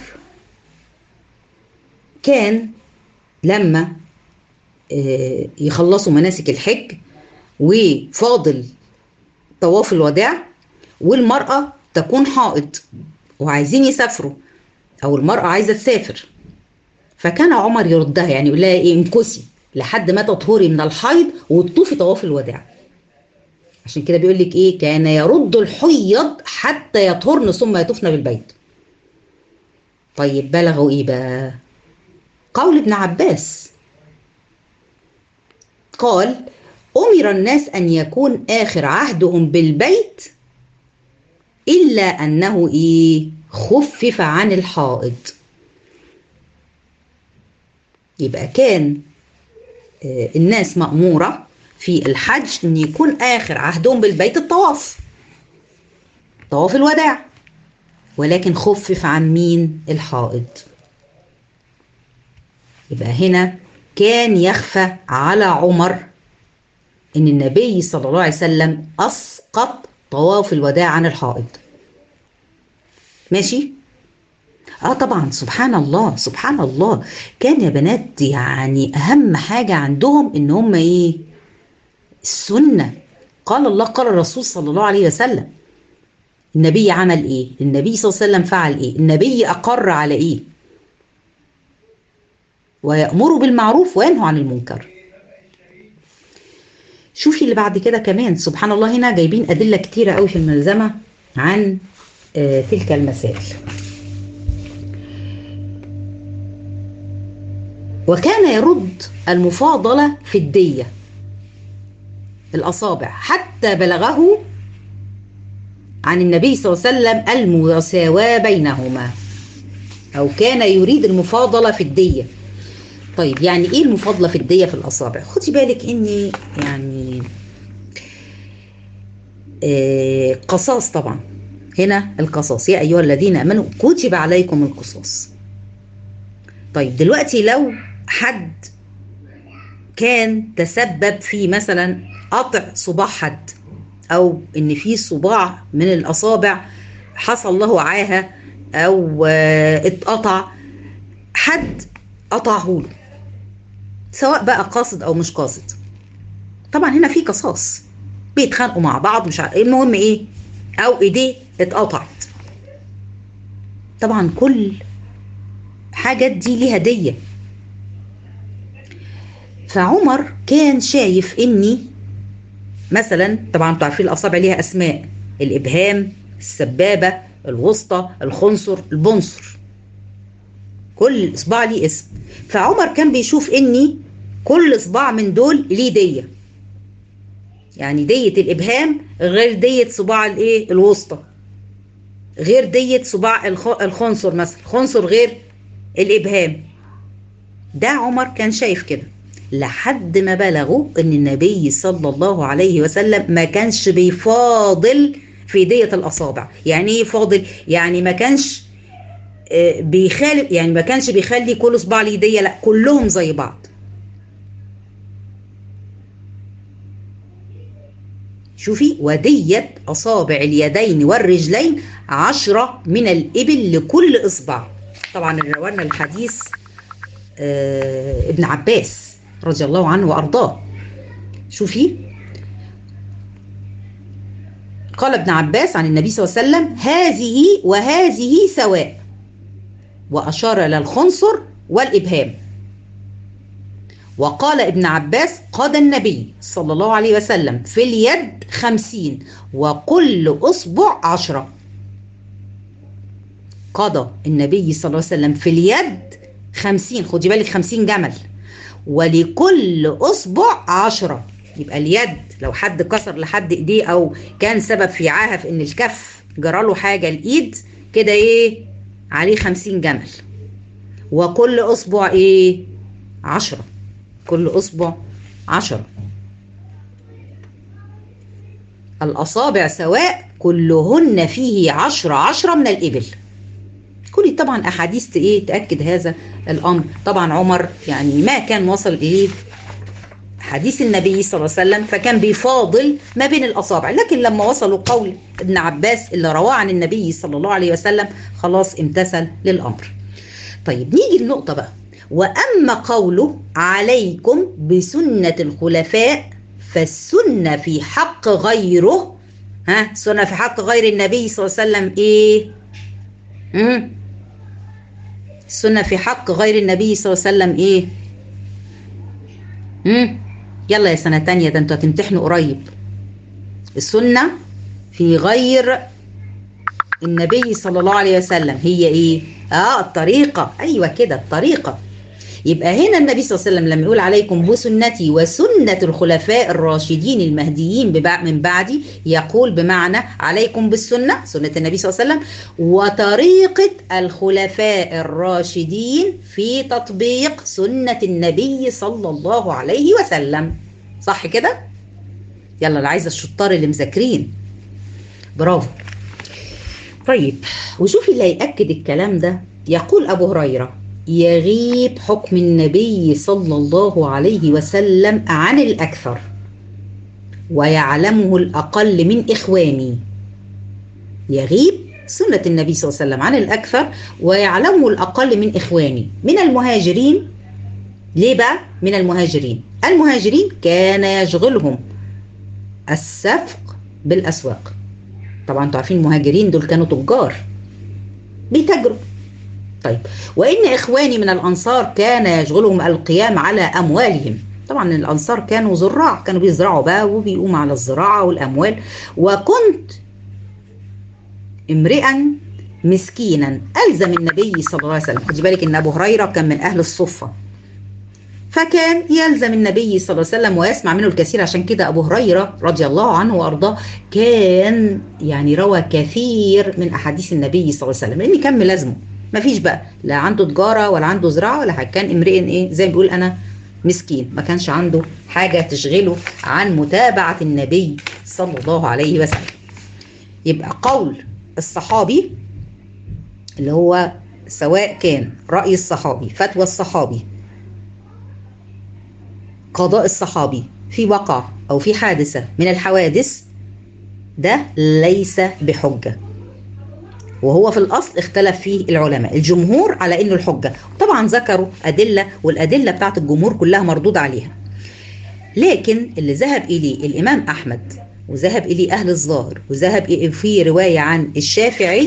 كان لما يخلصوا مناسك الحج وفاضل طواف الوداع والمرأة تكون حائض وعايزين يسافروا، او المرأة عايزة تسافر، فكان عمر يردها، يعني يقول لها ايه انكسي لحد ما تطهري من الحيض وتطوفي طواف الوداع. عشان كده بيقول لك ايه كان يرد الحيض حتى يطهرن ثم يطوفن بالبيت. طيب بلغوا ايه بقى؟ قول ابن عباس قال أمر الناس أن يكون آخر عهدهم بالبيت إلا أنه إيه خفف عن الحائض. يبقى كان الناس مأمورة في الحج أن يكون آخر عهدهم بالبيت الطواف، طواف الوداع، ولكن خفف عن مين؟ الحائض. يبقى هنا كان يخفى على عمر ان النبي صلى الله عليه وسلم اسقط طواف الوداع عن الحائض. ماشي. طبعا، سبحان الله سبحان الله. كان يا بنات يعني اهم حاجة عندهم ان هم ايه؟ السنة. قال الله قال الرسول صلى الله عليه وسلم. النبي عمل ايه؟ النبي صلى الله عليه وسلم فعل ايه؟ النبي اقر على ايه؟ ويأمر بالمعروف وينهى عن المنكر. شوفي اللي بعد كده كمان، سبحان الله، هنا جايبين أدلة كتيرة قوي في الملزمة عن تلك المسائل. وكان يرد المفاضلة في الدية الأصابع حتى بلغه عن النبي صلى الله عليه وسلم المساواة بينهما، أو كان يريد المفاضلة في الدية. طيب يعني إيه المفاضلة في الدية في الأصابع؟ خدي بالك إني يعني قصاص طبعا، هنا القصاص، يا أيها الذين آمنوا كتب عليكم القصاص. طيب دلوقتي لو حد كان تسبب في مثلا قطع صباع حد، او ان في صباع من الاصابع حصل له عاهه او اتقطع، حد قطعه له سواء بقى قاصد او مش قاصد، طبعا هنا في قصاص، بيتخانقوا مع بعض مش عارف المهم ايه، او ايديه اتقطعت. طبعا كل حاجات دي ليها دية. فعمر كان شايف اني مثلا، طبعا انتوا عارفين الاصابع ليها اسماء: الابهام، السبابه، الوسطى، الخنصر، البنصر، كل اصبع ليه اسم. فعمر كان بيشوف اني كل اصبع من دول ليه ديه، يعني ديه الابهام غير ديه صباع الايه الوسطى، غير ديه صباع الخنصر مثلا، الخنصر غير الابهام. ده عمر كان شايف كده، لحد ما بلغوا ان النبي صلى الله عليه وسلم ما كانش بيفاضل في دية الاصابع. يعني ايه فاضل؟ يعني ما كانش بيخالف، يعني ما كانش بيخلي كل صباع ليه دية، لا كلهم زي بعض. شوفي، ودية اصابع اليدين والرجلين 10 من الابل لكل اصبع. طبعا رواه الحديث ابن عباس رضي الله عنه وارضاه. شوفي، قال ابن عباس عن النبي صلى الله عليه وسلم: هذه وهذه سواء، وأشار إلى الخنصر والإبهام. وقال ابن عباس: قضى النبي صلى الله عليه وسلم في اليد 50 وكل أصبع 10. قضى النبي صلى الله عليه وسلم في اليد 50، خدي بالك 50 جمل، ولكل أصبع 10. يبقى اليد لو حد كسر لحد ايديه او كان سبب في عاهه في ان الكف جراله حاجه الايد كده، ايه عليه 50 جمل. وكل اصبع ايه 10، كل اصبع 10. الاصابع سواء كلهن فيه 10 من الابل. كل طبعا احاديث ايه تاكد هذا الامر. طبعا عمر يعني ما كان وصل اليه حديث النبي صلى الله عليه وسلم، فكان بيفاضل ما بين الأصابع، لكن لما وصلوا قول ابن عباس اللي رواه عن النبي صلى الله عليه وسلم خلاص امتثل للأمر. طيب نيجي للنقطة بقى: وأما قوله عليكم بسنة الخلفاء فالسنة في حق غيره، سنة في حق غير النبي صلى الله عليه وسلم ايه؟ السنة في حق غير النبي صلى الله عليه وسلم ايه؟ يلا يا سنة تانية، ده انتوا هتمتحنوا قريب. السنة في غير النبي صلى الله عليه وسلم هي ايه؟ الطريقة. ايوه كده، الطريقة. يبقى هنا النبي صلى الله عليه وسلم لما يقول عليكم بسنتي وسنة الخلفاء الراشدين المهديين من بعدي، يقول بمعنى عليكم بالسنة، سنة النبي صلى الله عليه وسلم، وطريقة الخلفاء الراشدين في تطبيق سنة النبي صلى الله عليه وسلم. صح كده؟ يلا اللي عايزة الشطار اللي مذاكرين، برافو. طيب وشوفي اللي هيأكد الكلام ده، يقول أبو هريرة: يغيب حكم النبي صلى الله عليه وسلم عن الأكثر ويعلمه الأقل من إخواني. يغيب سنة النبي صلى الله عليه وسلم عن الأكثر، ويعلمه الأقل من إخواني من المهاجرين. ليه بقى من المهاجرين؟ المهاجرين كان يشغلهم السفق بالأسواق. طبعا انتوا عارفين المهاجرين دول كانوا تجار بيتاجروا. طيب، وإن إخواني من الأنصار كان يشغلهم القيام على أموالهم. طبعا الأنصار كانوا زراع، كانوا بيزرعوا بقى وبيقوموا على الزراعة والأموال. وكنت امرئا مسكينا ألزم النبي صلى الله عليه وسلم. خدي بالك إن أبو هريرة كان من أهل الصفة، فكان يلزم النبي صلى الله عليه وسلم ويسمع منه الكثير. عشان كده أبو هريرة رضي الله عنه وأرضاه كان يعني روى كثير من أحاديث النبي صلى الله عليه وسلم، لأن كان ملازمه. ما فيش بقى لا عنده تجارة ولا عنده زراعة ولا حاجة، كان امرئ إيه زي ما بيقول أنا مسكين، ما كانش عنده حاجة تشغله عن متابعة النبي صلى الله عليه وسلم. يبقى قول الصحابي اللي هو سواء كان رأي الصحابي، فتوى الصحابي، قضاء الصحابي في وقع أو في حادثة من الحوادث، ده ليس بحجة. وهو في الأصل اختلف فيه العلماء، الجمهور على إنه الحجة. طبعا ذكروا أدلة، والأدلة بتاعت الجمهور كلها مردود عليها. لكن اللي ذهب إليه الإمام أحمد وذهب إليه أهل الظاهر وذهب في رواية عن الشافعي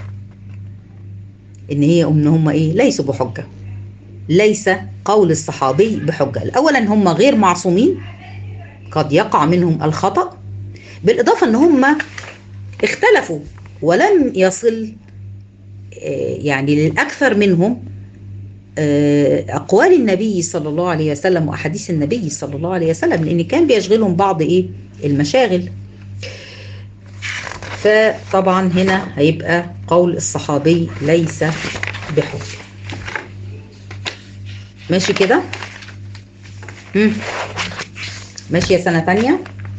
إن هم إيه ليسوا بحجة. ليس قول الصحابي بحجة. أولا هم غير معصومين، قد يقع منهم الخطأ، بالإضافة أن هم اختلفوا ولم يصل يعني للأكثر منهم أقوال النبي صلى الله عليه وسلم وأحاديث النبي صلى الله عليه وسلم، لأن كان بيشغلهم بعض المشاغل. فطبعا هنا هيبقى قول الصحابي ليس بحجة. ماشي كده؟ ماشي يا سنة تانية؟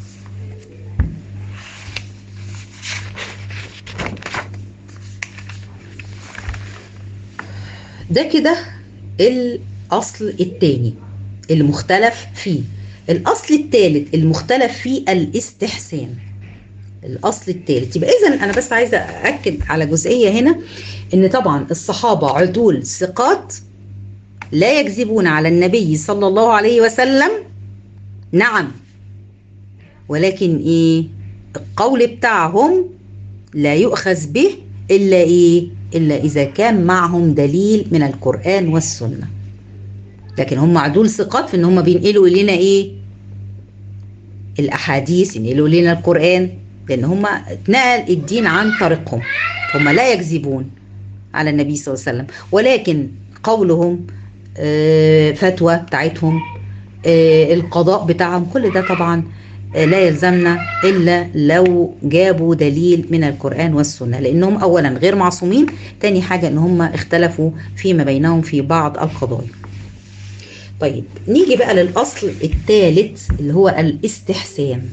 ده كده الأصل الثاني المختلف فيه. الأصل الثالث المختلف فيه الاستحسان. الأصل الثالث. يبقى إذن أنا بس عايزة أأكد على جزئية هنا، إن طبعا الصحابة عدول ثقات لا يكذبون على النبي صلى الله عليه وسلم. نعم، ولكن القول بتاعهم لا يؤخذ به إلا إلا إذا كان معهم دليل من القرآن والسنة. لكن هم عدول ثقات في إن هم بينقلوا إلينا الأحاديث، ينقلوا إلينا القرآن، لأن هم اتنقل الدين عن طريقهم. هم لا يكذبون على النبي صلى الله عليه وسلم، ولكن قولهم فتوى بتاعتهم القضاء بتاعهم كل ده طبعا لا يلزمنا إلا لو جابوا دليل من القرآن والسنة، لأنهم أولا غير معصومين، تاني حاجة إن هم اختلفوا فيما بينهم في بعض القضايا. طيب نيجي بقى للأصل الثالث اللي هو الاستحسان.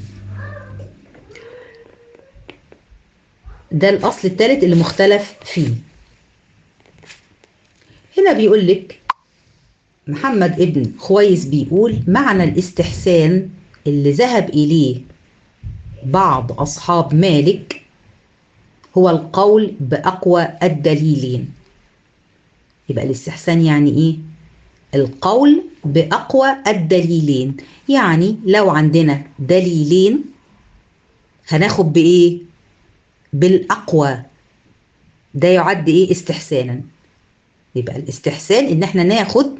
ده الأصل الثالث اللي مختلف فيه. هنا بيقول لك محمد ابن خويس بيقول معنى الاستحسان اللي ذهب إليه بعض أصحاب مالك هو القول بأقوى الدليلين. يبقى الاستحسان يعني القول بأقوى الدليلين. يعني لو عندنا دليلين هناخد بالأقوى. ده يعد استحسانا. يبقى الاستحسان إن احنا ناخد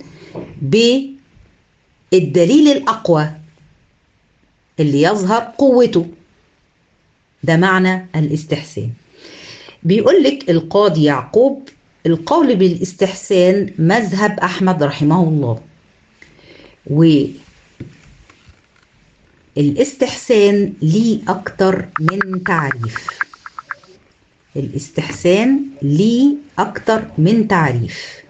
بالدليل الأقوى اللي يظهر قوته. ده معنى الاستحسان. بيقول لك القاضي يعقوب القول بالاستحسان مذهب أحمد رحمه الله. والاستحسان ليه أكتر من تعريف. الاستحسان ليه أكتر من تعريف.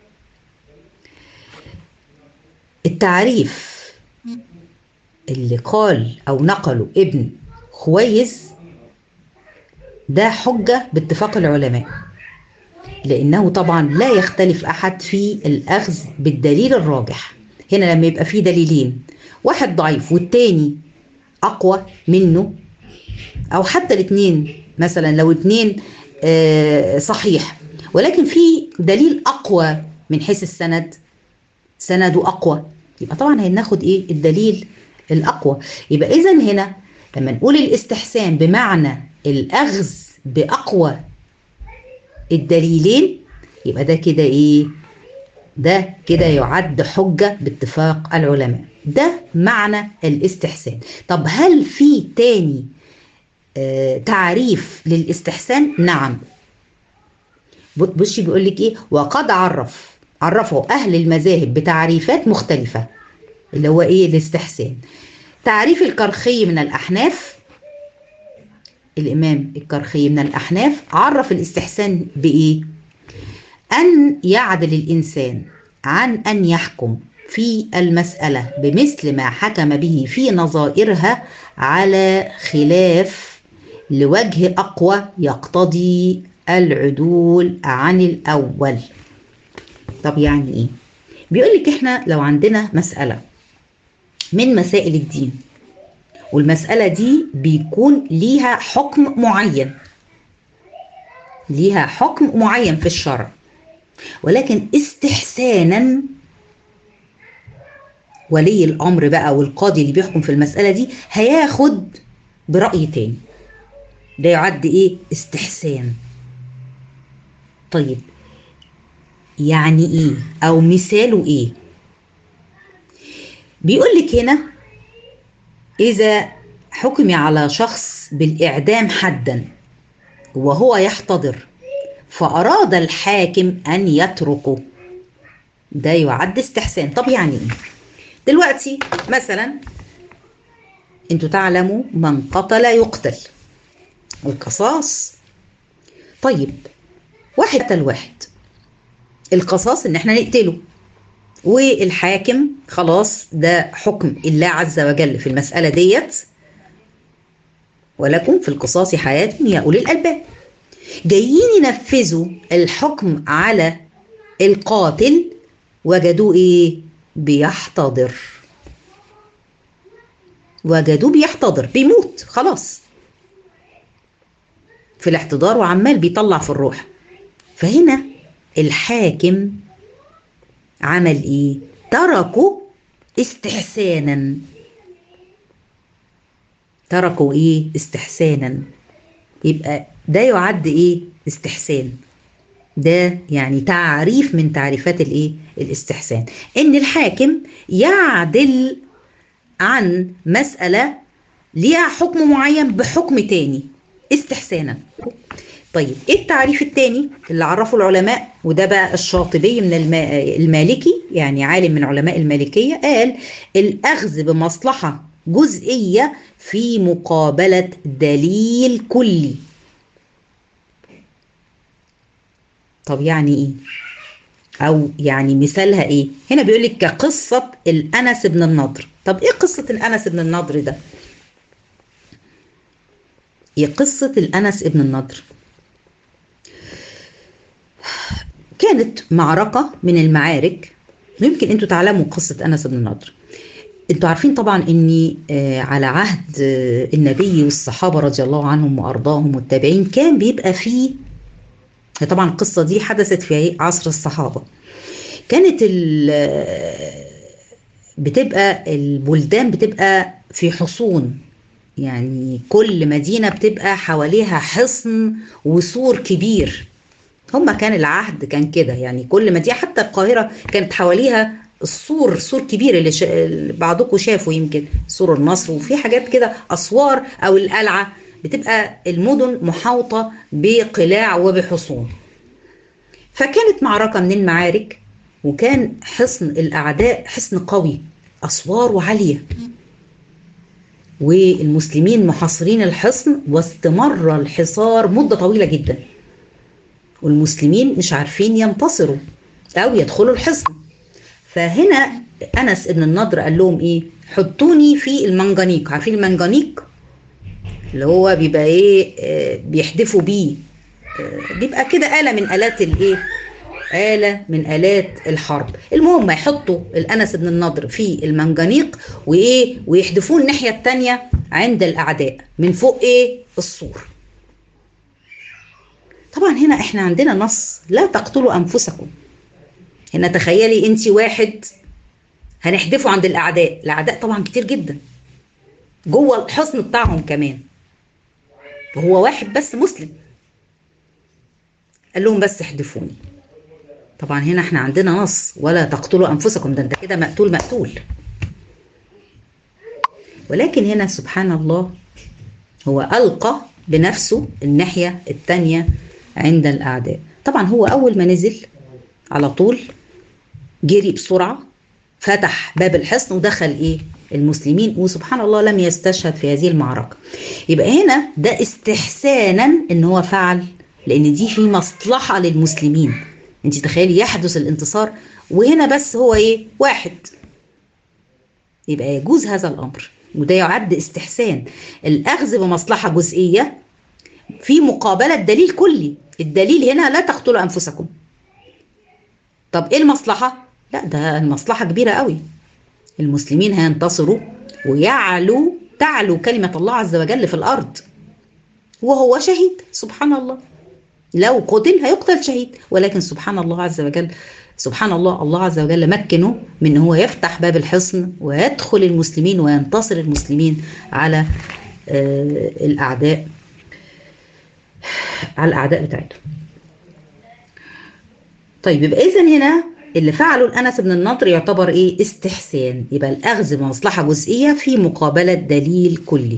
التعريف اللي قال أو نقله ابن خويس ده حجة باتفاق العلماء، لأنه طبعا لا يختلف أحد في الأخذ بالدليل الراجح. هنا لما يبقى فيه دليلين، واحد ضعيف والتاني أقوى منه، أو حتى الاثنين مثلا لو اثنين صحيح، ولكن في دليل أقوى من حيث السند، سنده أقوى، يبقى طبعا هناخد إيه؟ الدليل الأقوى. يبقى إذا هنا لما نقول الاستحسان بمعنى الأخذ بأقوى الدليلين، يبقى ده كده إيه؟ ده كده يعد حجة باتفاق العلماء. ده معنى الاستحسان. طب هل في تاني تعريف للاستحسان؟ نعم. بصي بيقول لك ايه؟ وقد عرفوا اهل المذاهب بتعريفات مختلفة، اللي هو ايه الاستحسان. تعريف الكرخي من الاحناف، الامام الكرخي من الاحناف عرف الاستحسان بايه؟ ان يعدل الانسان عن ان يحكم في المسألة بمثل ما حكم به في نظائرها على خلاف لوجه أقوى يقتضي العدول عن الأول. طب يعني إيه؟ بيقول لك إحنا لو عندنا مسألة من مسائل الدين، والمسألة دي بيكون ليها حكم معين، ليها حكم معين في الشرع، ولكن استحسانا ولي الأمر بقى والقاضي اللي بيحكم في المسألة دي هياخد برأي تاني، ده يعد إيه؟ استحسان. طيب يعني إيه؟ أو مثاله إيه؟ بيقول لك هنا إذا حكم على شخص بالإعدام حدا وهو يحتضر فأراد الحاكم أن يتركه، ده يعد استحسان. طب يعني إيه؟ دلوقتي مثلا انتوا تعلموا من قتل يقتل، القصاص. طيب واحد قتل واحد، القصاص ان احنا نقتله، والحاكم خلاص ده حكم الله عز وجل في المسألة ديت، ولكم في القصاص حياة يا أولي الألباب. جايين ينفذوا الحكم على القاتل، وجدوه ايه؟ بيحتضر، وجدوه بيحتضر، بيموت خلاص في الاحتضار وعمال بيطلع في الروح. فهنا الحاكم عمل ايه؟ تركوا استحسانا، تركوا ايه؟ استحسانا. يبقى ده يعد ايه؟ استحسان. ده يعني تعريف من تعريفات الايه؟ الاستحسان، ان الحاكم يعدل عن مسألة ليها حكم معين بحكم تاني استحسانا. طيب ايه التعريف التاني اللي عرفه العلماء؟ وده بقى الشاطبي من المالكي، يعني عالم من علماء المالكية، قال الأخذ بمصلحة جزئية في مقابلة دليل كلي. طب يعني ايه؟ او يعني مثالها ايه؟ هنا بيقول لك كقصة الأنس بن النضر. طب ايه قصة الأنس بن النضر ده؟ هي قصة الأنس بن النضر كانت معركة من المعارك، يمكن انتوا تعلموا قصة أنس بن النضر. انتوا عارفين طبعا اني على عهد النبي والصحابة رضي الله عنهم وأرضاهم والتابعين كان بيبقى فيه، طبعا القصة دي حدثت في عصر الصحابة، كانت بتبقى البلدان بتبقى في حصون، يعني كل مدينة بتبقى حواليها حصن وسور كبير. هما كان العهد كان كده، يعني كل مدينة حتى القاهرة كانت حواليها السور، سور كبير اللي بعضكم شافوا يمكن سور النصر، وفي حاجات كده أسوار أو القلعة، بتبقى المدن محاوطة بقلاع وبحصون. فكانت معركة من المعارك، وكان حصن الأعداء حصن قوي، أسوار وعالية، والمسلمين محاصرين الحصن، واستمر الحصار مدة طويلة جدا، والمسلمين مش عارفين ينتصروا أو يدخلوا الحصن. فهنا أنس بن النضر قال لهم إيه؟ حطوني في المنجنيق. عارفين المنجنيق اللي هو بيبقى إيه؟ بيحدفوا بيه، بيبقى كده آلة من آلات الإيه؟ آلة من آلات الحرب. المهم يحطوا الأنس بن النضر في المنجنيق وإيه؟ ويحدفوه الناحية التانية عند الأعداء من فوق إيه؟ السور. طبعا هنا احنا عندنا نص لا تقتلوا انفسكم. هنا تخيلي انت واحد هنحدفه عند الاعداء، الاعداء طبعا كتير جدا جوه الحصن بتاعهم كمان، وهو واحد بس مسلم، قال لهم بس احدفوني. طبعا هنا احنا عندنا نص ولا تقتلوا انفسكم، ده انت كده مقتول مقتول. ولكن هنا سبحان الله هو ألقى بنفسه الناحية التانية عند الأعداء. طبعا هو أول ما نزل على طول جري بسرعة، فتح باب الحصن ودخل إيه المسلمين، وسبحان الله لم يستشهد في هذه المعركة. يبقى هنا ده استحسانا إن هو فعل، لأن دي في مصلحة للمسلمين. انت تخيلي يحدث الانتصار وهنا بس هو إيه واحد، يبقى يجوز هذا الأمر، وده يعد استحسان الأخذ بمصلحة جزئية في مقابلة دليل كلي. الدليل هنا لا تقتلوا أنفسكم. طب إيه المصلحة؟ لا ده المصلحة كبيرة قوي، المسلمين هينتصروا تعلو كلمة الله عز وجل في الأرض، وهو شهيد سبحان الله. لو قتل هيقتل شهيد، ولكن سبحان الله عز وجل، سبحان الله، الله عز وجل مكنه من هو يفتح باب الحصن ويدخل المسلمين وينتصر المسلمين على الأعداء، على الأعداء بتاعتهم. طيب يبقى إذن هنا اللي فعله الأنس بن النضر يعتبر إيه استحسان، يبقى الأخذ بمصلحة جزئية في مقابلة دليل كلي.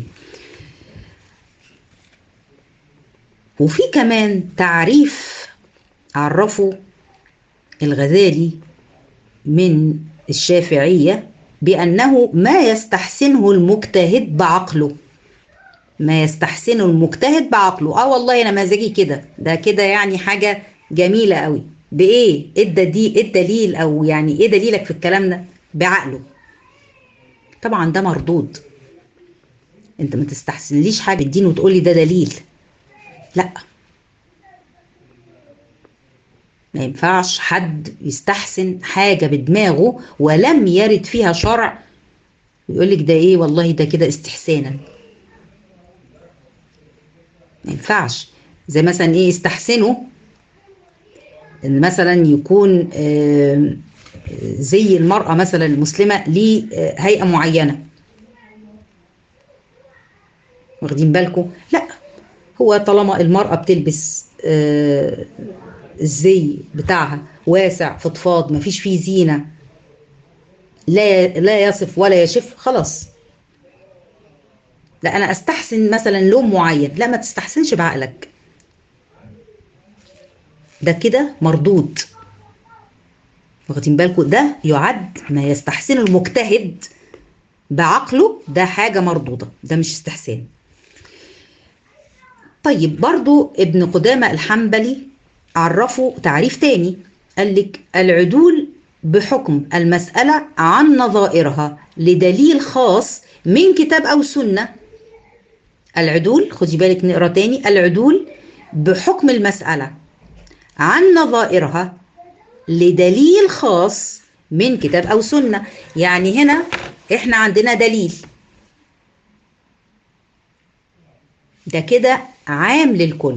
وفي كمان تعريف عرفه الغزالي من الشافعية بأنه ما يستحسنه المجتهد بعقله. ما يستحسنه المجتهد بعقله، والله أنا مزاجي كده، ده كده يعني حاجة جميلة قوي. بإيه؟ إيه الدليل، أو يعني إيه دليلك في الكلام ده؟ بعقله. طبعا ده مردود، أنت ما تستحسنليش حاجة الدين وتقولي ده دليل، لا، ما ينفعش حد يستحسن حاجة بدماغه ولم يرد فيها شرع ويقول لك ده ايه والله ده كده استحسانا. ما ينفعش. زي مثلا ايه يستحسنوا ان مثلا يكون زي المرأة مثلا المسلمة ليه هيئة معينة، واخدين بالكم؟ لا، هو طالما المرأة بتلبس الزي بتاعها واسع فضفاض مفيش فيه زينة، لا يصف ولا يشف، خلاص. لا انا استحسن مثلا لون معين، لا ما تستحسنش بعقلك، ده كده مردود. واخدين بالكم؟ ده يعد ما يستحسنه المجتهد بعقله، ده حاجة مردودة، ده مش استحسان. طيب برضو ابن قدامة الحنبلي عرفوا تعريف تاني، قال لك العدول بحكم المسألة عن نظائرها لدليل خاص من كتاب أو سنة. العدول، خدي بالك نقرأ تاني، العدول بحكم المسألة عن نظائرها لدليل خاص من كتاب أو سنة. يعني هنا احنا عندنا دليل، ده كده عام للكل،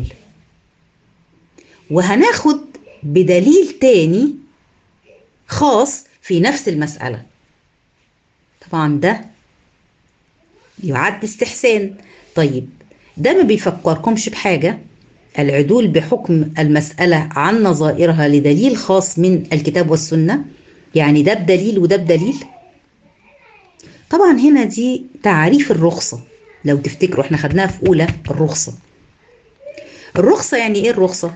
وهناخد بدليل تاني خاص في نفس المسألة، طبعا ده يعد استحسان. طيب ده ما بيفكركمش بحاجة؟ العدول بحكم المسألة عن نظائرها لدليل خاص من الكتاب والسنة، يعني ده بدليل وده بدليل. طبعا هنا دي تعريف الرخصة، لو تفتكروا احنا خدناها في أولى الرخصة. الرخصة يعني ايه الرخصة؟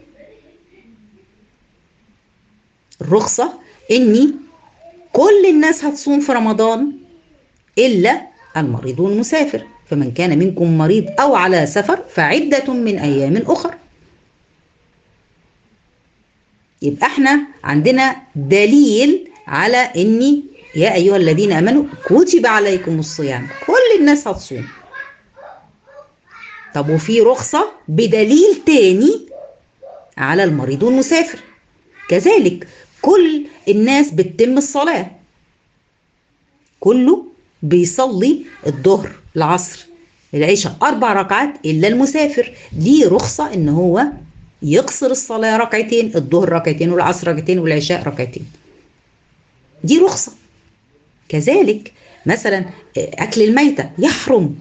الرخصة اني كل الناس هتصوم في رمضان إلا المريض والمسافر، فمن كان منكم مريض أو على سفر فعدة من أيام أخر. يبقى احنا عندنا دليل على اني يا أيها الذين آمنوا كتب عليكم الصيام، كل الناس هتصوم. طب وفي رخصة بدليل تاني على المريض والمسافر، كذلك كل الناس بتتم الصلاة، كله بيصلي الظهر العصر العشاء 4 ركعات إلا المسافر، دي رخصة إن هو يقصر الصلاة ركعتين، الظهر ركعتين والعصر ركعتين والعشاء ركعتين، دي رخصة. كذلك مثلا أكل الميتة يحرم،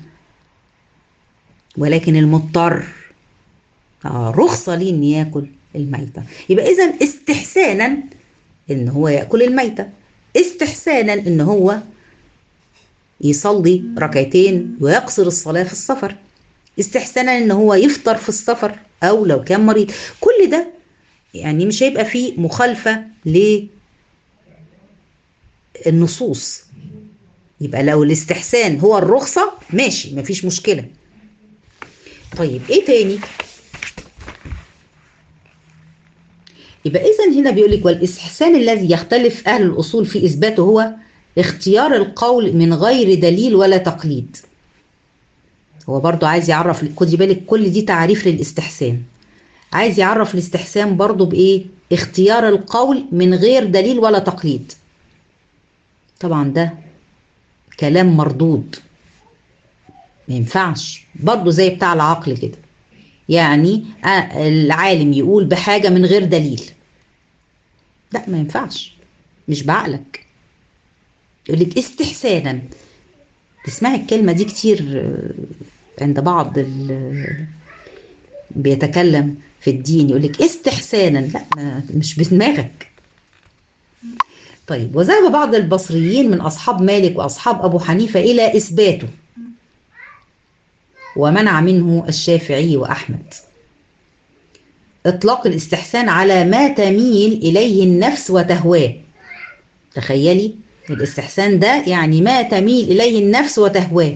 ولكن المضطر رخصة ليه إن ياكل الميتة. يبقى إذا استحسانا إن هو ياكل الميتة، استحسانا إن هو يصلي ركعتين ويقصر الصلاة في السفر، استحسانا إن هو يفطر في السفر أو لو كان مريض. كل ده يعني مش هيبقى فيه مخالفة للنصوص. يبقى لو الاستحسان هو الرخصة ماشي، مفيش مشكلة. طيب ايه تاني؟ يبقى اذا هنا بيقول لك والاستحسان الذي يختلف اهل الاصول في اثباته هو اختيار القول من غير دليل ولا تقليد. هو برضو عايز يعرف، خدي بالك كل دي تعريف للاستحسان، عايز يعرف الاستحسان برضو بايه؟ اختيار القول من غير دليل ولا تقليد. طبعا ده كلام مردود، ما ينفعش، برضو زي بتاع العقل كده. يعني العالم يقول بحاجة من غير دليل، لا ما ينفعش، مش بعقلك. يقول لك استحسانا، تسمعي الكلمة دي كتير عند بعض بيتكلم في الدين، يقول لك استحسانا، لا مش بدماغك. طيب وذهب بعض البصريين من أصحاب مالك وأصحاب أبو حنيفة إلى إثباته، ومنع منه الشافعي وأحمد إطلاق الاستحسان على ما تميل إليه النفس وتهواه. تخيلي الاستحسان ده يعني ما تميل إليه النفس وتهواه،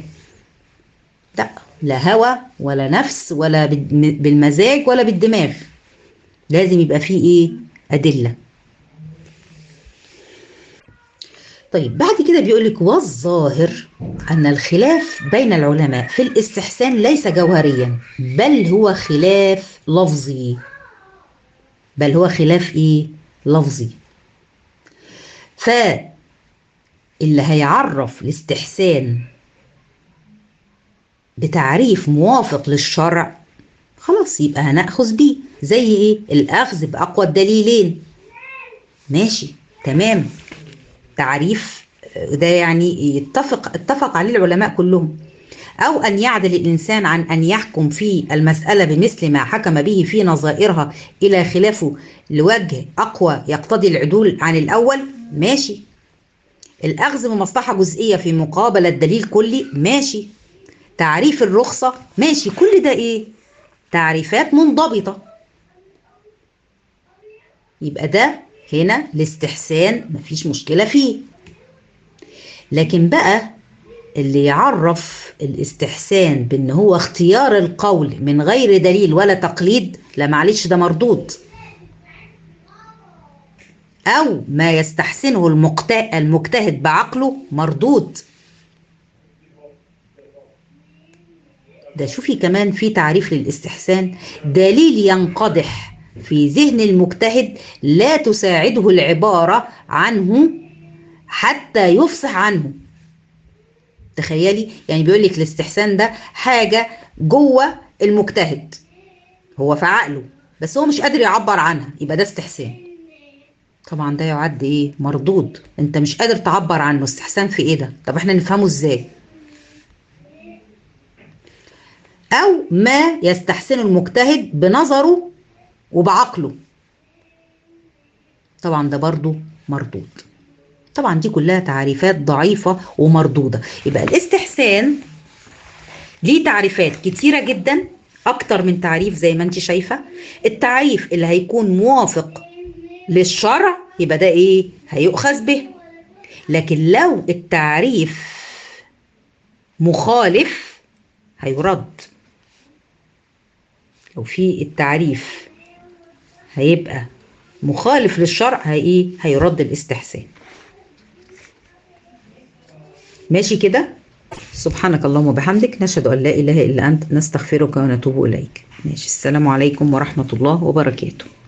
لا هوى ولا نفس ولا بالمزاج ولا بالدماغ، لازم يبقى فيه إيه؟ أدلة. طيب بعد كده بيقولك والظاهر أن الخلاف بين العلماء في الاستحسان ليس جوهريا، بل هو خلاف لفظي. بل هو خلاف إيه؟ لفظي. فاللي هيعرف الاستحسان بتعريف موافق للشرع خلاص يبقى هنأخذ بيه. زي إيه؟ الأخذ بأقوى الدليلين، ماشي تمام، تعريف ده يعني اتفق عليه العلماء كلهم. أو أن يعدل الإنسان عن أن يحكم في المسألة بمثل ما حكم به في نظائرها إلى خلافه لوجه أقوى يقتضي العدول عن الأول، ماشي. الأخذ بمصلحة جزئية في مقابلة دليل كلي، ماشي. تعريف الرخصة، ماشي. كل ده إيه؟ تعريفات منضبطة. يبقى ده هنا الاستحسان مفيش مشكلة فيه. لكن بقى اللي يعرف الاستحسان بأن هو اختيار القول من غير دليل ولا تقليد، لا معلش ده مردود. أو ما يستحسنه المجتهد بعقله مردود. ده شوفي كمان في تعريف للاستحسان: دليل ينقدح في ذهن المجتهد لا تساعده العبارة عنه حتى يفصح عنه. تخيلي، يعني بيقول لك الاستحسان ده حاجة جوه المجتهد، هو في عقله بس هو مش قادر يعبر عنها، يبقى ده استحسان. طبعا ده يعد ايه؟ مردود. انت مش قادر تعبر عنه، استحسان في ايه ده؟ طب احنا نفهمه ازاي؟ او ما يستحسن المجتهد بنظره وبعقله، طبعا ده برضو مردود. طبعا دي كلها تعريفات ضعيفة ومردودة. يبقى الاستحسان ليه تعريفات كتيرة جدا، اكتر من تعريف زي ما انت شايفة. التعريف اللي هيكون موافق للشرع يبقى ده ايه؟ هيؤخذ به. لكن لو التعريف مخالف هيرد. لو في التعريف هيبقى مخالف للشرع هيرد الاستحسان. ماشي كده؟ سبحانك اللهم وبحمدك، نشهد أن لا إله إلا أنت، نستغفرك ونتوب إليك. ماشي، السلام عليكم ورحمة الله وبركاته.